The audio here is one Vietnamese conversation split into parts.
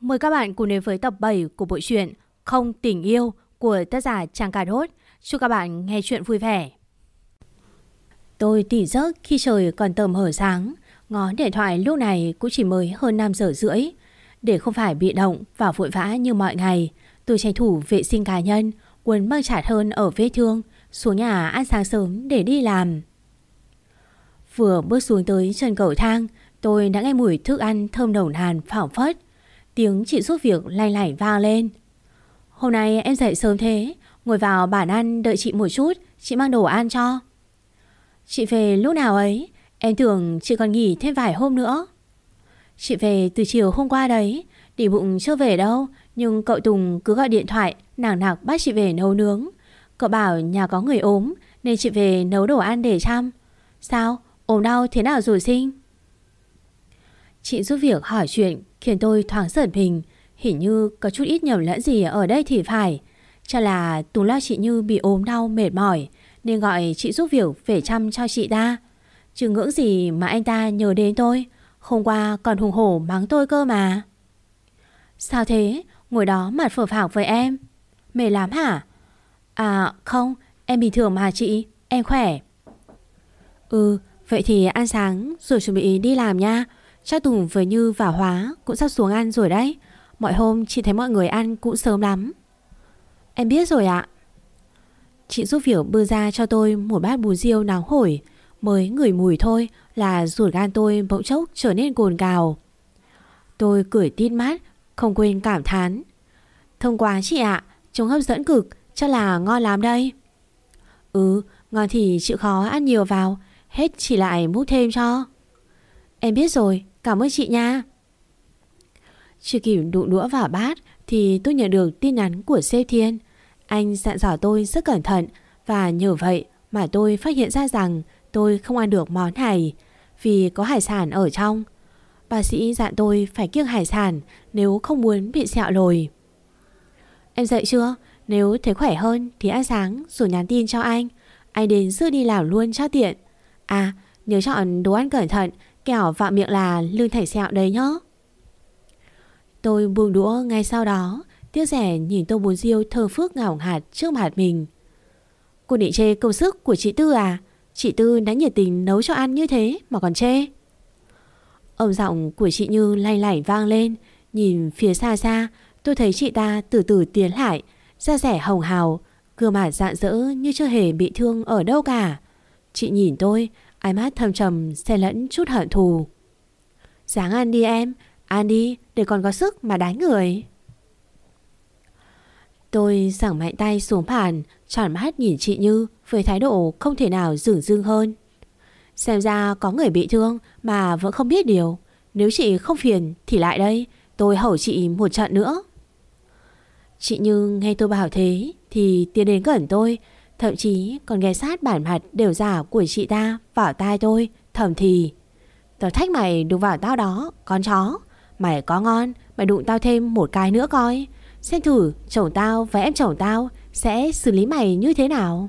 Mời các bạn cùng đến với tập 7 của bộ truyện Không Tình Yêu của tác giả Trang Cà Đốt. Chúc các bạn nghe chuyện vui vẻ. Tôi tỉnh giấc khi trời còn tầm hở sáng. Ngó điện thoại lúc này cũng chỉ mới hơn 5 giờ rưỡi. Để không phải bị động và vội vã như mọi ngày, tôi tranh thủ vệ sinh cá nhân, quấn băng chặt hơn ở vết thương, xuống nhà ăn sáng sớm để đi làm. Vừa bước xuống tới chân cầu thang, tôi đã nghe mùi thức ăn thơm nồng nàn phảng phất. Tiếng chị giúp việc lanh lảnh vang lên. Hôm nay em dậy sớm thế, ngồi vào bàn ăn đợi chị một chút, chị mang đồ ăn cho. Chị về lúc nào ấy? Em tưởng chị còn nghỉ thêm vài hôm nữa. Chị về từ chiều hôm qua đấy, đi bụng chưa về đâu, nhưng cậu Tùng cứ gọi điện thoại nằng nặc bắt chị về nấu nướng. Cậu bảo nhà có người ốm nên chị về nấu đồ ăn để chăm. Sao? Ốm đau thế nào rồi Sinh? Chị giúp việc hỏi chuyện khiến tôi thoáng giật mình. Hình như có chút ít nhầm lẫn gì ở đây thì phải. Chắc là Tùng lo chị Như bị ốm đau mệt mỏi nên gọi chị giúp việc về chăm cho chị ta. Chứ ngưỡng gì mà anh ta nhớ đến tôi. Hôm qua còn hùng hổ mắng tôi cơ mà. Sao thế? Ngồi đó mặt phờ phạc với em. Mệt lắm hả? À không, em bình thường mà chị, em khỏe. Vậy thì ăn sáng rồi chuẩn bị đi làm nha. Chắc Tùng với Như và Hóa cũng sắp xuống ăn rồi đấy. Mọi hôm chị thấy mọi người ăn cũng sớm lắm. Em biết rồi ạ. Chị giúp việc bưng ra cho tôi một bát bún riêu nóng hổi. Mới ngửi mùi thôi là ruột gan tôi bỗng chốc trở nên cồn cào. Tôi cười tít mắt, không quên cảm thán. Thơm quá chị ạ, trông hấp dẫn cực, chắc là ngon lắm đây. Ngon thì chịu khó ăn nhiều vào, hết chị lại múc thêm cho. Em biết rồi, cảm ơn chị nha. Chưa kịp đụng đũa vào bát thì tôi nhận được tin nhắn của sếp Thiên. Anh dặn dò tôi rất cẩn thận và nhờ vậy mà tôi phát hiện ra rằng tôi không ăn được món này vì có hải sản ở trong. Bác sĩ dặn tôi phải kiêng hải sản nếu không muốn bị sẹo lồi. Em dậy chưa? Nếu thấy khỏe hơn thì ăn sáng rồi nhắn tin cho anh. Anh đến rước đi làm luôn cho tiện. À, nhớ chọn đồ ăn cẩn thận, kẻo vào miệng là lưng thành sẹo đấy nhá. Tôi buông đũa ngay sau đó, tiếc rẻ nhìn tô bún riêu thơm phức ngào ngạt trước mặt mình. Cô định chê công sức của chị Tư à? Chị Tư đã nhiệt tình nấu cho ăn như thế mà còn chê. Âm giọng của chị Như lanh lảnh vang lên. Nhìn phía xa xa, tôi thấy chị ta từ từ tiến lại, da dẻ hồng hào, gương mặt rạng rỡ như chưa hề bị thương ở đâu cả. Chị nhìn tôi, ánh mắt thâm trầm xen lẫn chút hận thù. Ráng ăn đi em, ăn đi để còn có sức mà đánh người. Tôi giằng mạnh tay xuống bàn, tròn mắt nhìn chị Như với thái độ không thể nào dửng dưng hơn. Xem ra có người bị thương mà vẫn không biết điều. Nếu chị không phiền thì lại đây, tôi hầu chị một trận nữa. Chị Như nghe tôi bảo thế thì tiến đến gần tôi, thậm chí còn ghé sát bản mặt đều giả của chị ta vào tai tôi, thầm thì: Tao thách mày đụng vào tao đó, con chó. Mày có ngon, mày đụng tao thêm một cái nữa coi. Xem thử chồng tao và em chồng tao sẽ xử lý mày như thế nào.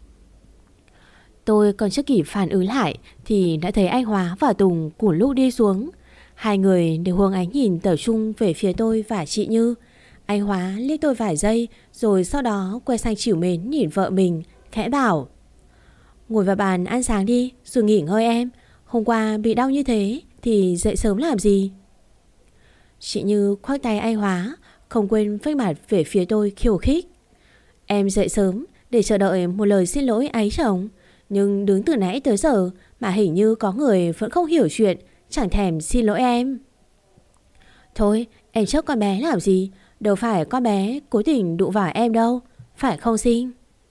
Tôi còn chưa kịp phản ứng lại thì đã thấy anh Hóa và Tùng cùng lúc đi xuống. Hai người đều hướng ánh nhìn tập trung về phía tôi và chị Như. Anh Hóa liếc tôi vài giây rồi sau đó quay sang trìu mến nhìn vợ mình, khẽ bảo: Ngồi vào bàn ăn sáng đi rồi nghỉ ngơi em. Hôm qua bị đau như thế thì dậy sớm làm gì? Chị Như khoác tay anh Hóa, không quên vênh mặt về phía tôi khiêu khích. Em dậy sớm để chờ đợi một lời xin lỗi ấy chồng. Nhưng đứng từ nãy tới giờ mà hình như có người vẫn không hiểu chuyện, chẳng thèm xin lỗi em. Thôi em chấp con bé làm gì? Đâu phải con bé cố tình đụng vào em đâu, phải không Sinh?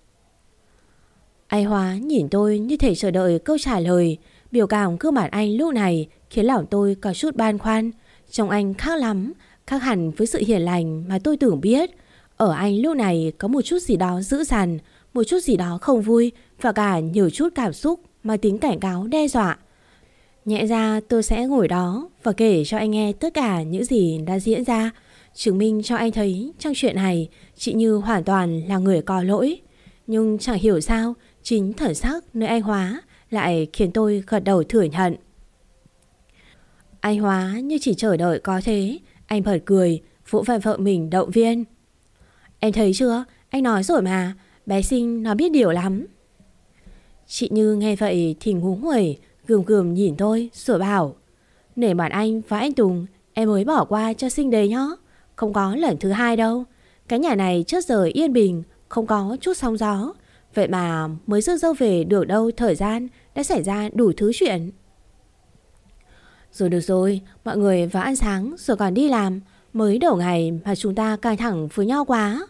Anh Hóa nhìn tôi như thể chờ đợi câu trả lời. Biểu cảm gương mặt anh lúc này khiến lòng tôi có chút băn khoăn. Trông anh khác lắm, khác hẳn với sự hiền lành mà tôi tưởng biết. Ở anh lúc này có một chút gì đó dữ dằn, một chút gì đó không vui và cả nhiều chút cảm xúc mang tính cảnh cáo đe dọa. Nhẹ ra tôi sẽ ngồi đó và kể cho anh nghe tất cả những gì đã diễn ra, chứng minh cho anh thấy trong chuyện này chị Như hoàn toàn là người có lỗi. Nhưng chẳng hiểu sao chính thần sắc nơi anh Hóa lại khiến tôi gật đầu thừa nhận. Anh Hóa như chỉ chờ đợi có thế. Anh bật cười, vỗ vai vợ mình động viên. Em thấy chưa, anh nói rồi mà, bé Sinh nó biết điều lắm. Chị Như nghe vậy thì ngú nguẩy, gườm gườm nhìn tôi rồi bảo: Nể mặt anh và anh Tùng, em mới bỏ qua cho Sinh đấy nhá. Không có lần thứ hai đâu. Cái nhà này trước giờ yên bình, không có chút sóng gió. Vậy mà mới rước dâu về được đâu thời gian đã xảy ra đủ thứ chuyện. Rồi được rồi, mọi người vào ăn sáng rồi còn đi làm. Mới đầu ngày mà chúng ta căng thẳng với nhau quá.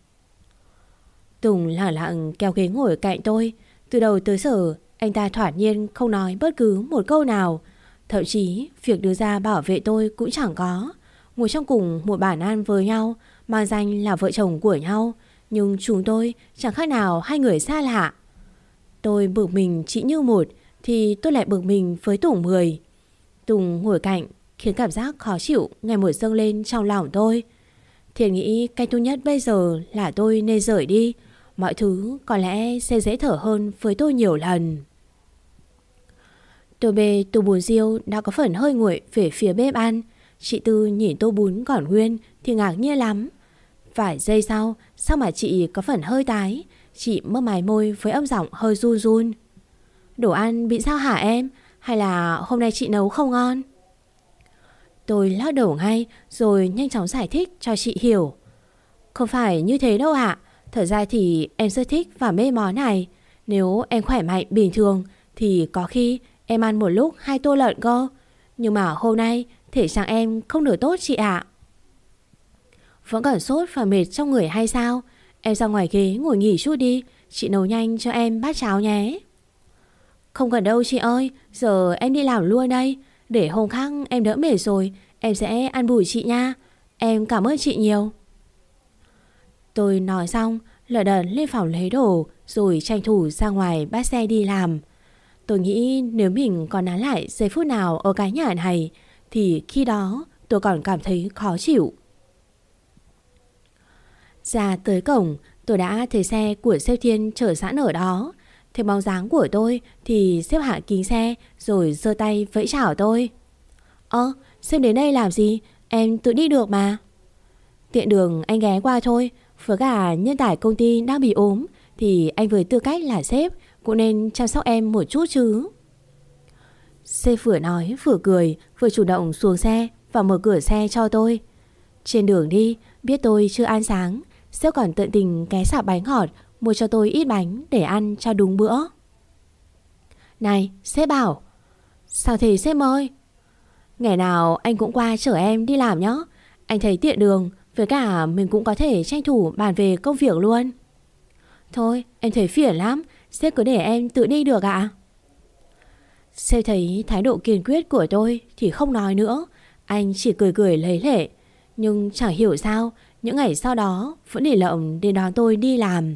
Tùng lẳng lặng kéo ghế ngồi cạnh tôi. Từ đầu tới giờ anh ta thoạt nhiên không nói bất cứ một câu nào. Thậm chí việc đưa ra bảo vệ tôi cũng chẳng có. Ngồi trong cùng một bàn ăn với nhau, mang danh là vợ chồng của nhau, nhưng chúng tôi chẳng khác nào hai người xa lạ. Tôi bực mình chị Như một thì tôi lại bực mình với Tùng 10. Tùng ngồi cạnh khiến cảm giác khó chịu ngày một dâng lên trong lòng tôi. Thiện nghĩ cách tốt nhất bây giờ là tôi nên rời đi. Mọi thứ có lẽ sẽ dễ thở hơn với tôi nhiều lần. Tôi bê tô bún riêu đã có phần hơi nguội về phía bếp ăn. Chị Tư nhìn tô bún còn nguyên thì ngạc nhiên lắm. Vài giây sau, sao mà chị có phần hơi tái. Chị mấp máy môi với âm giọng hơi run run. Đồ ăn bị sao hả em? Hay là hôm nay chị nấu không ngon? Tôi lắc đầu ngay rồi nhanh chóng giải thích cho chị hiểu. Không phải như thế đâu ạ. Thật ra thì em rất thích và mê món này. Nếu em khỏe mạnh bình thường thì có khi em ăn một lúc 2 tô lợn cơ. Nhưng mà hôm nay thể trạng em không được tốt chị ạ. Vẫn còn sốt và mệt trong người hay sao? Em ra ngoài ghế ngồi nghỉ chút đi. Chị nấu nhanh cho em bát cháo nhé. Không cần đâu chị ơi. Giờ em đi làm luôn đây. Để hôm khác em đỡ mệt rồi em sẽ ăn bù chị nha. Em cảm ơn chị nhiều. Tôi nói xong lờ đần lên phòng lấy đồ rồi tranh thủ ra ngoài bắt xe đi làm. Tôi nghĩ nếu mình còn nán lại giây phút nào ở cái nhà này thì khi đó tôi còn cảm thấy khó chịu. Ra tới cổng tôi đã thấy xe của sếp Thiên chờ sẵn ở đó. Thấy bóng dáng của tôi thì sếp hạ kính xe rồi giơ tay vẫy chào tôi. Sếp đến đây làm gì? Em tự đi được mà. Tiện đường anh ghé qua thôi. Với cả nhân tài công ty đang bị ốm thì anh với tư cách là sếp cũng nên chăm sóc em một chút chứ. Sếp vừa nói vừa cười, vừa chủ động xuống xe và mở cửa xe cho tôi. Trên đường đi, biết tôi chưa ăn sáng, sếp còn tận tình ké sạp bánh ngọt mua cho tôi ít bánh để ăn cho đúng bữa. Này, sếp bảo. Sao thế sếp ơi? Ngày nào anh cũng qua chở em đi làm nhé. Anh thấy tiện đường, với cả mình cũng có thể tranh thủ bàn về công việc luôn. Thôi, em thấy phiền lắm, sếp cứ để em tự đi được ạ. Sếp thấy thái độ kiên quyết của tôi thì không nói nữa. Anh chỉ cười cười lấy lệ. Nhưng chẳng hiểu sao những ngày sau đó vẫn để lộng đến đón tôi đi làm.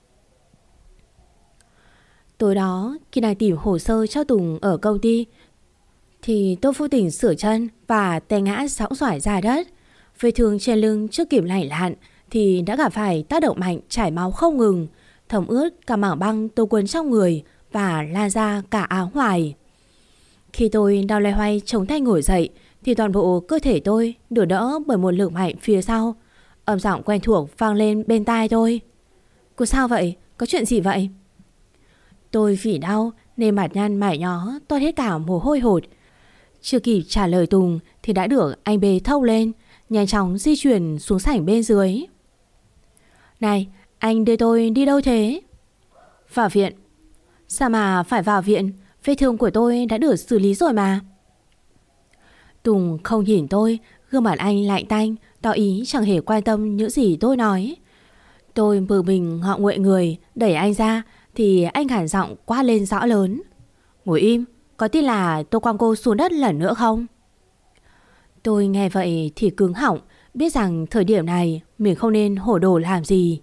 Tối đó khi đang tìm hồ sơ cho Tùng ở công ty thì tôi vô tình sửa chân và té ngã sõng xoải ra đất. Vết thương trên lưng chưa kịp lành lặn thì đã gặp phải tác động mạnh chảy máu không ngừng, thấm ướt cả mảng băng tôi quấn trong người và lan ra cả áo ngoài. Khi tôi đau loay hoay chống tay ngồi dậy thì toàn bộ cơ thể tôi được đỡ bởi một lực mạnh phía sau. Âm giọng quen thuộc vang lên bên tai tôi. Cô sao vậy? Có chuyện gì vậy? Tôi vì đau nên mặt nhăn mải nhó toát hết cả mồ hôi hột. Chưa kịp trả lời Tùng thì đã được anh bế thâu lên, nhanh chóng di chuyển xuống sảnh bên dưới. Này, anh đưa tôi đi đâu thế? Vào viện. Sao mà phải vào viện? Vết thương của tôi đã được xử lý rồi mà. Tùng không nhìn tôi, gương mặt anh lạnh tanh, tỏ ý chẳng hề quan tâm những gì tôi nói. Tôi bực mình ngọ nguậy người, đẩy anh ra thì anh hẳn giọng quát lên rõ lớn. Ngồi im, có tin là tôi quăng cô xuống đất lần nữa không? Tôi nghe vậy thì cứng họng, biết rằng thời điểm này mình không nên hổ đồ làm gì.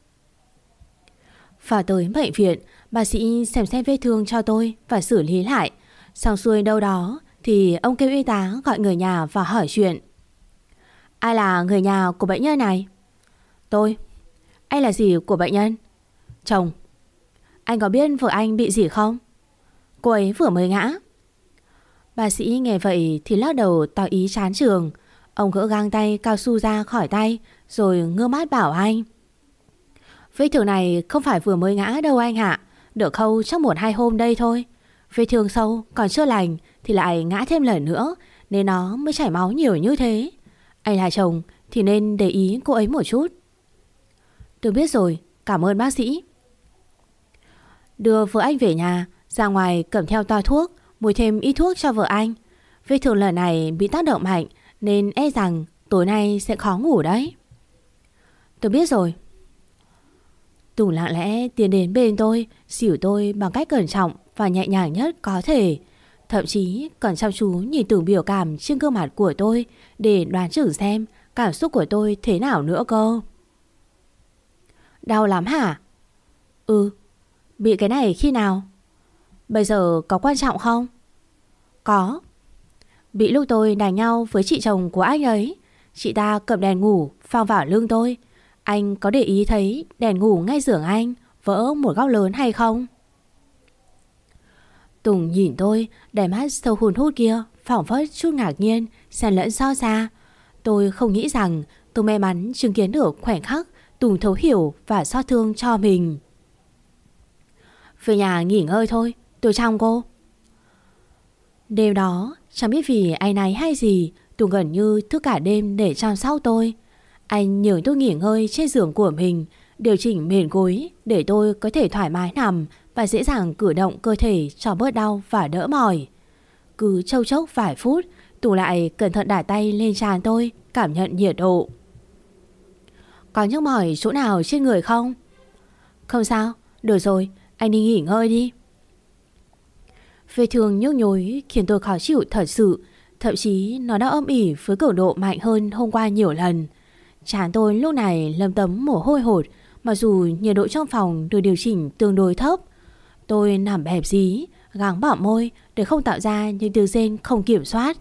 Vào tới bệnh viện, bác sĩ xem xét vết thương cho tôi và xử lý lại. Xong xuôi đâu đó thì ông kêu y tá gọi người nhà vào hỏi chuyện. Ai là người nhà của bệnh nhân này? Tôi. Anh là gì của bệnh nhân? Chồng. Anh có biết vợ anh bị gì không? Cô ấy vừa mới ngã. Bác sĩ nghe vậy thì lắc đầu tỏ ý chán chường. Ông gỡ găng tay cao su ra khỏi tay rồi ngơ mắt bảo anh: Vết thương này không phải vừa mới ngã đâu anh ạ. Được khâu chắc 1-2 hôm đây thôi. Vết thương sâu còn chưa lành thì lại ngã thêm lần nữa, nên nó mới chảy máu nhiều như thế. Anh là chồng thì nên để ý cô ấy một chút. Tôi biết rồi, cảm ơn bác sĩ. Đưa vợ anh về nhà, ra ngoài cầm theo toa thuốc, mua thêm ít thuốc cho vợ anh. Vết thương lần này bị tác động mạnh nên e rằng tối nay sẽ khó ngủ đấy. Tôi biết rồi. Tùng lặng lẽ tiến đến bên tôi, xỉu tôi bằng cách cẩn trọng và nhẹ nhàng nhất có thể. Thậm chí còn chăm chú nhìn từng biểu cảm trên gương mặt của tôi để đoán chừng xem cảm xúc của tôi thế nào nữa cơ. Đau lắm hả? Ừ. Bị cái này khi nào? Bây giờ có quan trọng không? Có. Bị lúc tôi đánh nhau với chị chồng của anh ấy. Chị ta cầm đèn ngủ phang vào lưng tôi. Anh có để ý thấy đèn ngủ ngay giường anh vỡ một góc lớn hay không? Tùng nhìn tôi, đáy mắt sâu hun hút kia phảng phất chút ngạc nhiên xen lẫn xót xa. Tôi không nghĩ rằng tôi may mắn chứng kiến được khoảnh khắc Tùng thấu hiểu và xót thương cho mình. Về nhà nghỉ ngơi thôi, tôi chăm cô. Đêm đó chẳng biết vì áy náy hay gì, Tùng gần như thức cả đêm để chăm sóc tôi. Anh nhường tôi nghỉ ngơi trên giường của mình, điều chỉnh mền gối để tôi có thể thoải mái nằm và dễ dàng cử động cơ thể cho bớt đau và đỡ mỏi. Cứ châu chốc vài phút, Tùng lại cẩn thận đả tay lên trán tôi, cảm nhận nhiệt độ. Có nhức mỏi chỗ nào trên người không? Không sao, được rồi, anh đi nghỉ ngơi đi. Vết thương nhức nhối khiến tôi khó chịu thật sự. Thậm chí nó đã âm ỉ với cường độ mạnh hơn hôm qua nhiều lần. Trán tôi lúc này lấm tấm mồ hôi hột, mặc dù nhiệt độ trong phòng được điều chỉnh tương đối thấp. Tôi nằm bẹp dí, gắng bở môi để không tạo ra những tiếng rên không kiểm soát.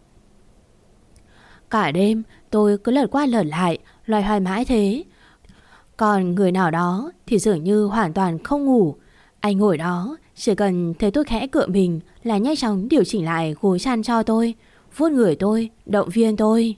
Cả đêm tôi cứ lật qua lật lại, loay hoay mãi thế. Còn người nào đó thì dường như hoàn toàn không ngủ. Anh ngồi đó, chỉ cần thấy tôi khẽ cựa mình là nhanh chóng điều chỉnh lại gối chăn cho tôi, vuốt người tôi, động viên tôi.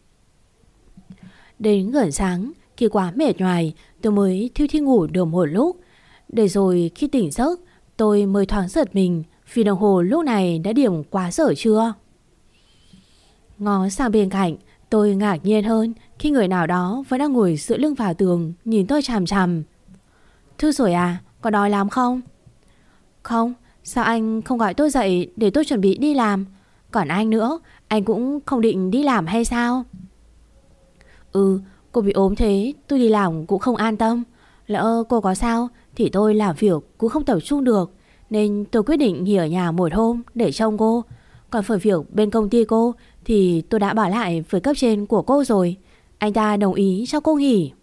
Đến gần sáng, khi quá mệt nhoài, tôi mới thiu thiu ngủ được một lúc. Để rồi khi tỉnh giấc, tôi mới thoáng giật mình vì đồng hồ lúc này đã điểm quá giờ trưa. Ngó sang bên cạnh, tôi ngạc nhiên hơn khi người nào đó vẫn đang ngồi dựa lưng vào tường nhìn tôi chằm chằm. Thư rồi à, có đói lắm không? Không, sao anh không gọi tôi dậy để tôi chuẩn bị đi làm? Còn anh nữa, anh cũng không định đi làm hay sao? Ừ, cô bị ốm thế, tôi đi làm cũng không an tâm. Lỡ cô có sao thì tôi làm việc cũng không tập trung được, nên tôi quyết định nghỉ ở nhà một hôm để trông cô. Còn phần việc bên công ty cô thì tôi đã bảo lại với cấp trên của cô rồi. Anh ta đồng ý cho cô nghỉ.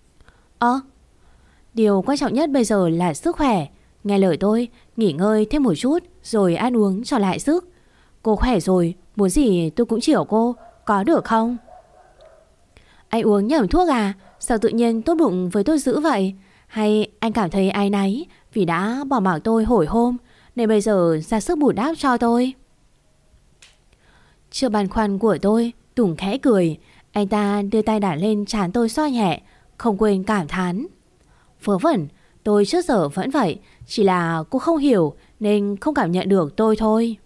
Điều quan trọng nhất bây giờ là sức khỏe. Nghe lời tôi, nghỉ ngơi thêm một chút rồi ăn uống cho lại sức. Cô khỏe rồi, muốn gì tôi cũng chiều cô, có được không? Anh uống nhầm thuốc à? Sao tự nhiên tốt bụng với tôi dữ vậy? Hay anh cảm thấy áy náy vì đã bỏ mặc tôi hồi hôm nên bây giờ ra sức bù đắp cho tôi? Chưa băn khoăn của tôi, Tùng khẽ cười. Anh ta đưa tay đặt lên trán tôi xoa nhẹ, không quên cảm thán. Vớ vẩn, tôi trước giờ vẫn vậy, chỉ là cô không hiểu nên không cảm nhận được tôi thôi.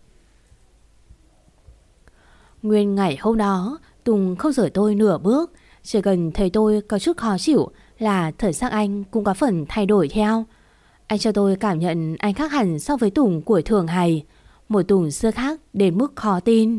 Nguyên ngày hôm đó, Tùng không rời tôi nửa bước. Chỉ cần thấy tôi có chút khó chịu là thần sắc anh cũng có phần thay đổi theo. Anh cho tôi cảm nhận anh khác hẳn so với Tùng của thường ngày. Một Tùng xưa khác đến mức khó tin.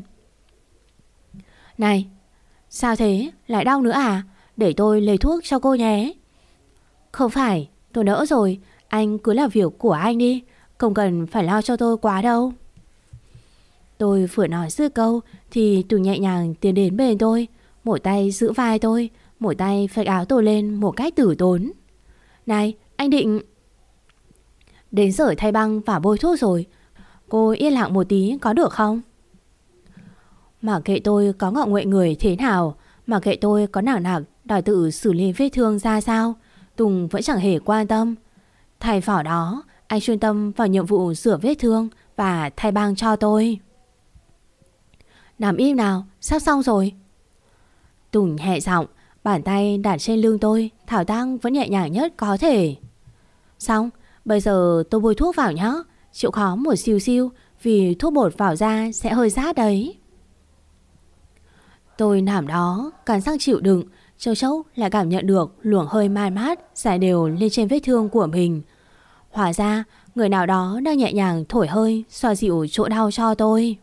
Này, sao thế? Lại đau nữa à? Để tôi lấy thuốc cho cô nhé. Không phải, tôi đỡ rồi. Anh cứ làm việc của anh đi, không cần phải lo cho tôi quá đâu. Tôi vừa nói dứt câu thì Tùng nhẹ nhàng tiến đến bên tôi, một tay giữ vai tôi, một tay phạch áo tôi lên một cách tử tốn. Này, anh định... Đến giờ thay băng và bôi thuốc rồi, cô yên lặng một tí có được không? Mà kệ tôi có ngọ nguậy người thế nào, mà kệ tôi có nặng nặng đòi tự xử lý vết thương ra sao, Tùng vẫn chẳng hề quan tâm. Thay vào đó, anh chuyên tâm vào nhiệm vụ rửa vết thương và thay băng cho tôi. Nằm im nào, sắp xong rồi. Tùng nhẹ giọng, bàn tay đặt trên lưng tôi, thao tác vẫn nhẹ nhàng nhất có thể. Xong, bây giờ tôi bôi thuốc vào nhé. Chịu khó một xíu xíu, vì thuốc bột vào da sẽ hơi rát đấy. Tôi nằm đó, cắn răng chịu đựng, châu chốc lại cảm nhận được luồng hơi man mát rải đều lên trên vết thương của mình. Hóa ra, người nào đó đang nhẹ nhàng thổi hơi, xoa dịu chỗ đau cho tôi.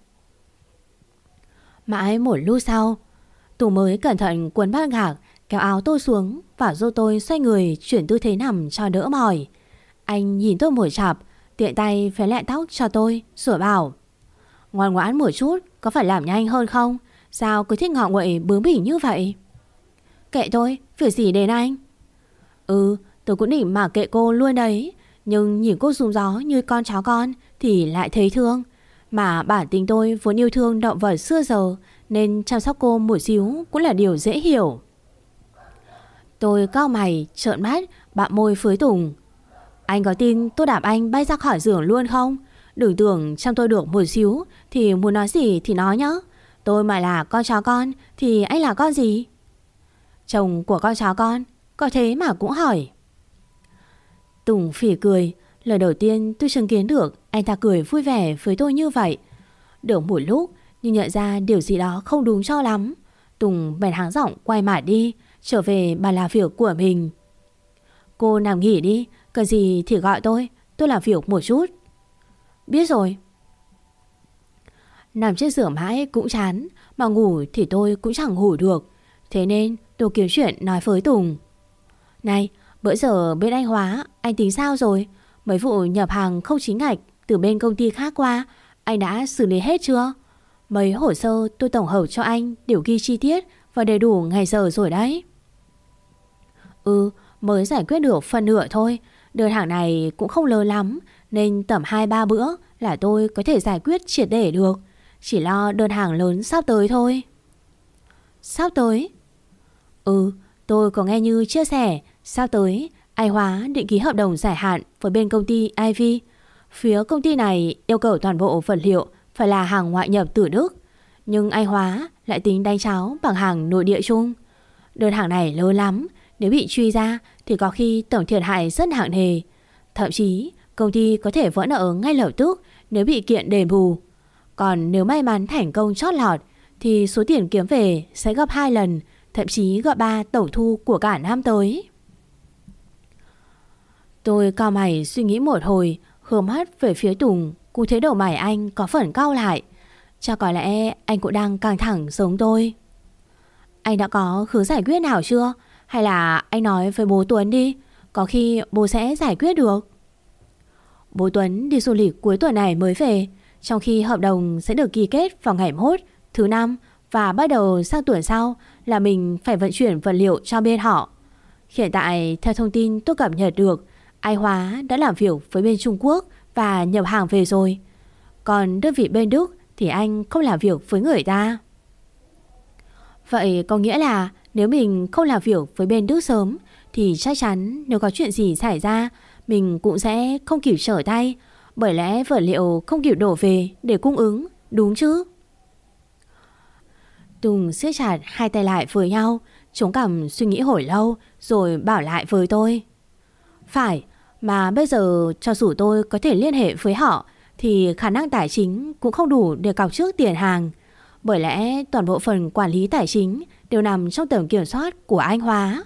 Mãi một lúc sau, Tùng mới cẩn thận cuốn bát gạc, kéo áo tôi xuống và giúp tôi xoay người chuyển tư thế nằm cho đỡ mỏi. Anh nhìn tôi một chặp, tiện tay phế lại tóc cho tôi, rồi bảo: ngoan ngoãn một chút, có phải làm nhanh hơn không? Sao cứ thích ngọ nguậy bướng bỉnh như vậy? Kệ tôi, việc gì đến anh? Tôi cũng định mà kệ cô luôn đấy. Nhưng nhìn cô rúm gió như con chó con thì lại thấy thương. Mà bản tính tôi vốn yêu thương động vật xưa giờ, nên chăm sóc cô một xíu cũng là điều dễ hiểu. Tôi cau mày, trợn mắt, bặm môi với Tùng: anh có tin tôi đạp anh bay ra khỏi giường luôn không? Đừng tưởng chăm tôi được một xíu thì muốn nói gì thì nói nhá. Tôi mà là con chó con thì anh là con gì? Chồng của con chó con, có thế mà cũng hỏi. Tùng phỉ cười. Lần đầu tiên tôi chứng kiến được anh ta cười vui vẻ với tôi như vậy. Được một lúc nhưng nhận ra điều gì đó không đúng cho lắm, Tùng bèn hắng giọng quay mặt đi, trở về bàn làm việc của mình. Cô nằm nghỉ đi, cần gì thì gọi tôi làm việc một chút. Biết rồi. Nằm trên giường mãi cũng chán, mà ngủ thì tôi cũng chẳng ngủ được. Thế nên tôi kiếm chuyện nói với Tùng: này, bữa giờ bên anh Hóa, anh tính sao rồi? Mấy vụ nhập hàng không chính ngạch từ bên công ty khác qua, anh đã xử lý hết chưa? Mấy hồ sơ tôi tổng hợp cho anh đều ghi chi tiết và đầy đủ ngày giờ rồi đấy. Mới giải quyết được phần nửa thôi. Đơn hàng này cũng không lớn lắm, nên tầm 2-3 bữa là tôi có thể giải quyết triệt để được. Chỉ lo đơn hàng lớn sắp tới thôi. Sắp tới? Tôi có nghe Như chia sẻ sắp tới anh Hóa định ký hợp đồng dài hạn với bên công ty IV. Phía công ty này yêu cầu toàn bộ vật liệu phải là hàng ngoại nhập từ Đức, nhưng anh Hóa lại tính đánh cháo bằng hàng nội địa chung. Đơn hàng này lớn lắm, nếu bị truy ra thì có khi tổng thiệt hại rất nặng nề. Thậm chí công ty có thể vỡ nợ ngay lập tức nếu bị kiện đền bù. Còn nếu may mắn thành công chót lọt thì số tiền kiếm về sẽ gấp 2 lần, thậm chí gấp 3 tổng thu của cả năm tới. Tôi cau mày suy nghĩ một hồi, hướng mắt về phía Tùng, cũng thấy đầu mày anh có phần cau lại. Chắc có lẽ anh cũng đang căng thẳng giống tôi. Anh đã có hướng giải quyết nào chưa? Hay là anh nói với bố Tuấn đi, có khi bố sẽ giải quyết được. Bố Tuấn đi du lịch cuối tuần này mới về, trong khi hợp đồng sẽ được ký kết vào ngày mốt, thứ 5, và bắt đầu sang tuần sau là mình phải vận chuyển vật liệu cho bên họ. Hiện tại theo thông tin tôi cập nhật được, anh Hóa đã làm việc với bên Trung Quốc và nhập hàng về rồi. Còn đơn vị bên Đức thì anh không làm việc với người ta. Vậy có nghĩa là nếu mình không làm việc với bên Đức sớm thì chắc chắn nếu có chuyện gì xảy ra mình cũng sẽ không kịp trở tay, bởi lẽ vật liệu không kịp đổ về để cung ứng, đúng chứ? Tùng siết chặt hai tay lại với nhau, chống cằm suy nghĩ hồi lâu rồi bảo lại với tôi: phải, mà bây giờ cho dù tôi có thể liên hệ với họ thì khả năng tài chính cũng không đủ để cọc trước tiền hàng, bởi lẽ toàn bộ phần quản lý tài chính đều nằm trong tầm kiểm soát của anh Hóa.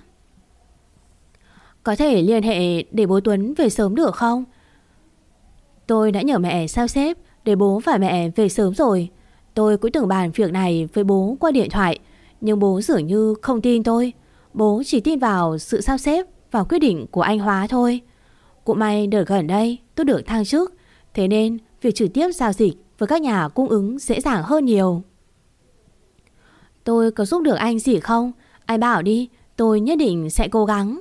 Có thể liên hệ để bố Tuấn về sớm được không? Tôi đã nhờ mẹ sao xếp để bố và mẹ về sớm rồi. Tôi cũng từng bàn việc này với bố qua điện thoại, nhưng bố dường như không tin tôi. Bố chỉ tin vào sự sắp xếp và quyết định của anh Hóa thôi. Cũng may đợt gần đây tôi được thăng chức, thế nên việc trực tiếp giao dịch với các nhà cung ứng dễ dàng hơn nhiều. Tôi có giúp được anh gì không? Anh bảo đi, tôi nhất định sẽ cố gắng.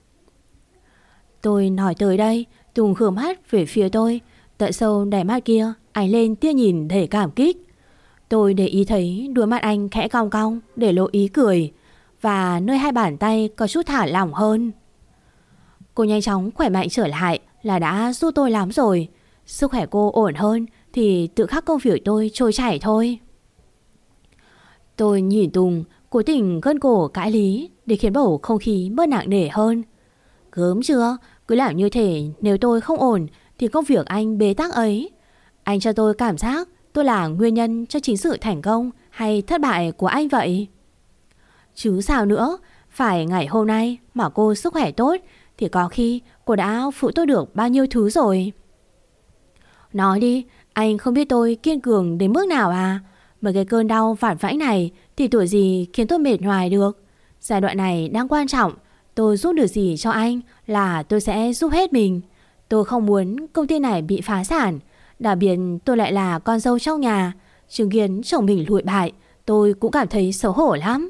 Tôi nói tới đây, Tùng hướng mắt về phía tôi, tận sâu đáy mắt kia ánh lên tia nhìn đầy cảm kích. Tôi để ý thấy đôi mắt anh khẽ cong cong để lộ ý cười, và nơi hai bàn tay có chút thả lỏng hơn. Cô nhanh chóng khỏe mạnh trở lại là đã giúp tôi lắm rồi. Sức khỏe cô ổn hơn thì tự khắc công việc tôi trôi chảy thôi. Tôi nhìn Tùng cố tình gân cổ cãi lý để khiến bầu không khí bớt nặng nề hơn. Gớm chưa, cứ làm như thế, nếu tôi không ổn thì công việc anh bế tắc ấy. Anh cho tôi cảm giác tôi là nguyên nhân cho chính sự thành công hay thất bại của anh vậy. Chứ sao nữa, phải ngày hôm nay mà cô sức khỏe tốt thì có khi cô đã phụ tôi được bao nhiêu thứ rồi. Nói đi, anh không biết tôi kiên cường đến mức nào à? Mấy cái cơn đau vặt vãnh này thì tuổi gì khiến tôi mệt nhoài được. Giai đoạn này đang quan trọng, tôi giúp được gì cho anh là tôi sẽ giúp hết mình. Tôi không muốn công ty này bị phá sản. Đặc biệt tôi lại là con dâu trong nhà, chứng kiến chồng mình lụi bại, tôi cũng cảm thấy xấu hổ lắm.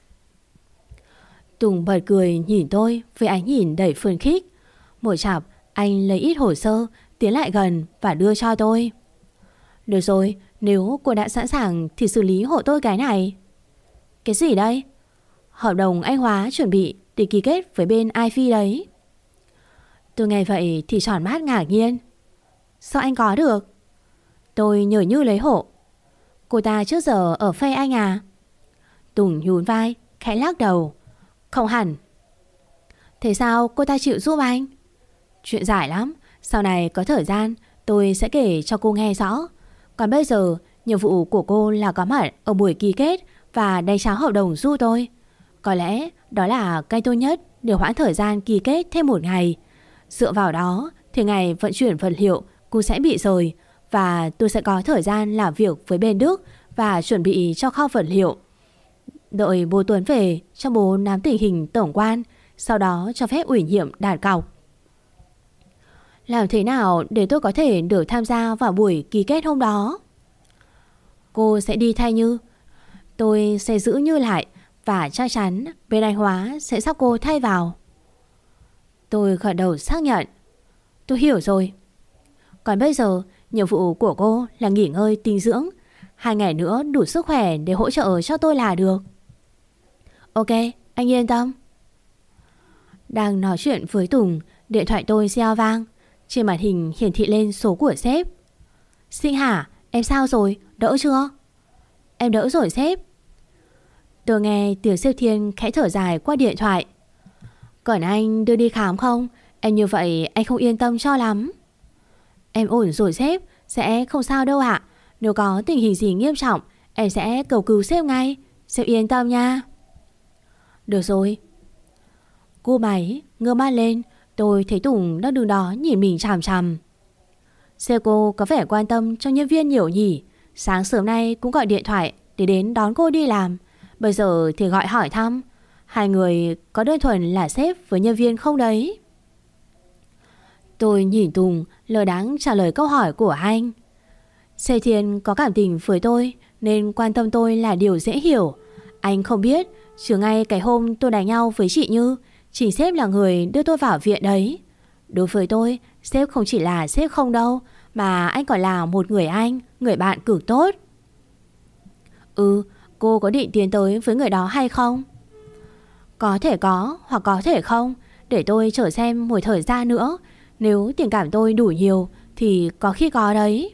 Tùng bật cười nhìn tôi với ánh nhìn đầy phấn khích. Một chặp, anh lấy ít hồ sơ, tiến lại gần và đưa cho tôi. Được rồi, nếu cô đã sẵn sàng thì xử lý hộ tôi cái này. Cái gì đây? Hợp đồng anh Hóa chuẩn bị để ký kết với bên iPhone đấy. Tôi nghe vậy thì tròn mắt ngạc nhiên. Sao anh có được? Tôi nhờ như lấy hộ. Cô ta trước giờ ở phe anh à? Tùng nhún vai, khẽ lắc đầu. Không hẳn. Thế sao cô ta chịu giúp anh? Chuyện dài lắm, sau này có thời gian tôi sẽ kể cho cô nghe rõ. Còn bây giờ nhiệm vụ của cô là có mặt ở buổi ký kết và đánh tráo hợp đồng giúp tôi. Có lẽ đó là cách tốt nhất để hoãn thời gian ký kết thêm một ngày. Dựa vào đó thì ngày vận chuyển vật liệu cũng sẽ bị rời và tôi sẽ có thời gian làm việc với bên Đức và chuẩn bị cho kho vật liệu. Đợi bố Tuấn về cho bố nắm tình hình tổng quan, sau đó cho phép ủy nhiệm đạt cọc. Làm thế nào để tôi có thể được tham gia vào buổi ký kết hôm đó? Cô sẽ đi thay Như. Tôi sẽ giữ Như lại và chắc chắn bên anh Hóa sẽ sắp cô thay vào. Tôi gật đầu xác nhận. Tôi hiểu rồi. Còn bây giờ nhiệm vụ của cô là nghỉ ngơi tinh dưỡng. 2 ngày nữa đủ sức khỏe để hỗ trợ cho tôi là được. Ok, anh yên tâm. Đang nói chuyện với Tùng, điện thoại tôi reo vang. Trên màn hình hiển thị lên số của sếp. Sinh hả, em sao rồi, đỡ chưa? Em đỡ rồi sếp. Tôi nghe tiếng sếp Thiên khẽ thở dài qua điện thoại. Cần anh đưa đi khám không? Em như vậy anh không yên tâm cho lắm. Em ổn rồi sếp, sẽ không sao đâu ạ. Nếu có tình hình gì nghiêm trọng em sẽ cầu cứu sếp ngay. Sếp yên tâm nha. Được rồi. Cú máy ngơ mắt lên. Tôi thấy Tùng đang đứng đó nhìn mình chằm chằm. Sếp cô có vẻ quan tâm cho nhân viên nhiều nhỉ. Sáng sớm nay cũng gọi điện thoại để đến đón cô đi làm. Bây giờ thì gọi hỏi thăm. Hai người có đơn thuần là sếp với nhân viên không đấy? Tôi nhìn Tùng lơ đãng trả lời câu hỏi của anh. Sếp Thiên có cảm tình với tôi nên quan tâm tôi là điều dễ hiểu. Anh không biết, chứ ngay cái hôm tôi đánh nhau với chị Như, chính sếp là người đưa tôi vào viện đấy. Đối với tôi, sếp không chỉ là sếp không đâu, mà anh còn là một người anh, người bạn cực tốt. Cô có định tiến tới với người đó hay không? Có thể có, hoặc có thể không. Để tôi chờ xem một thời gian nữa. Nếu tình cảm tôi đủ nhiều thì có khi có đấy.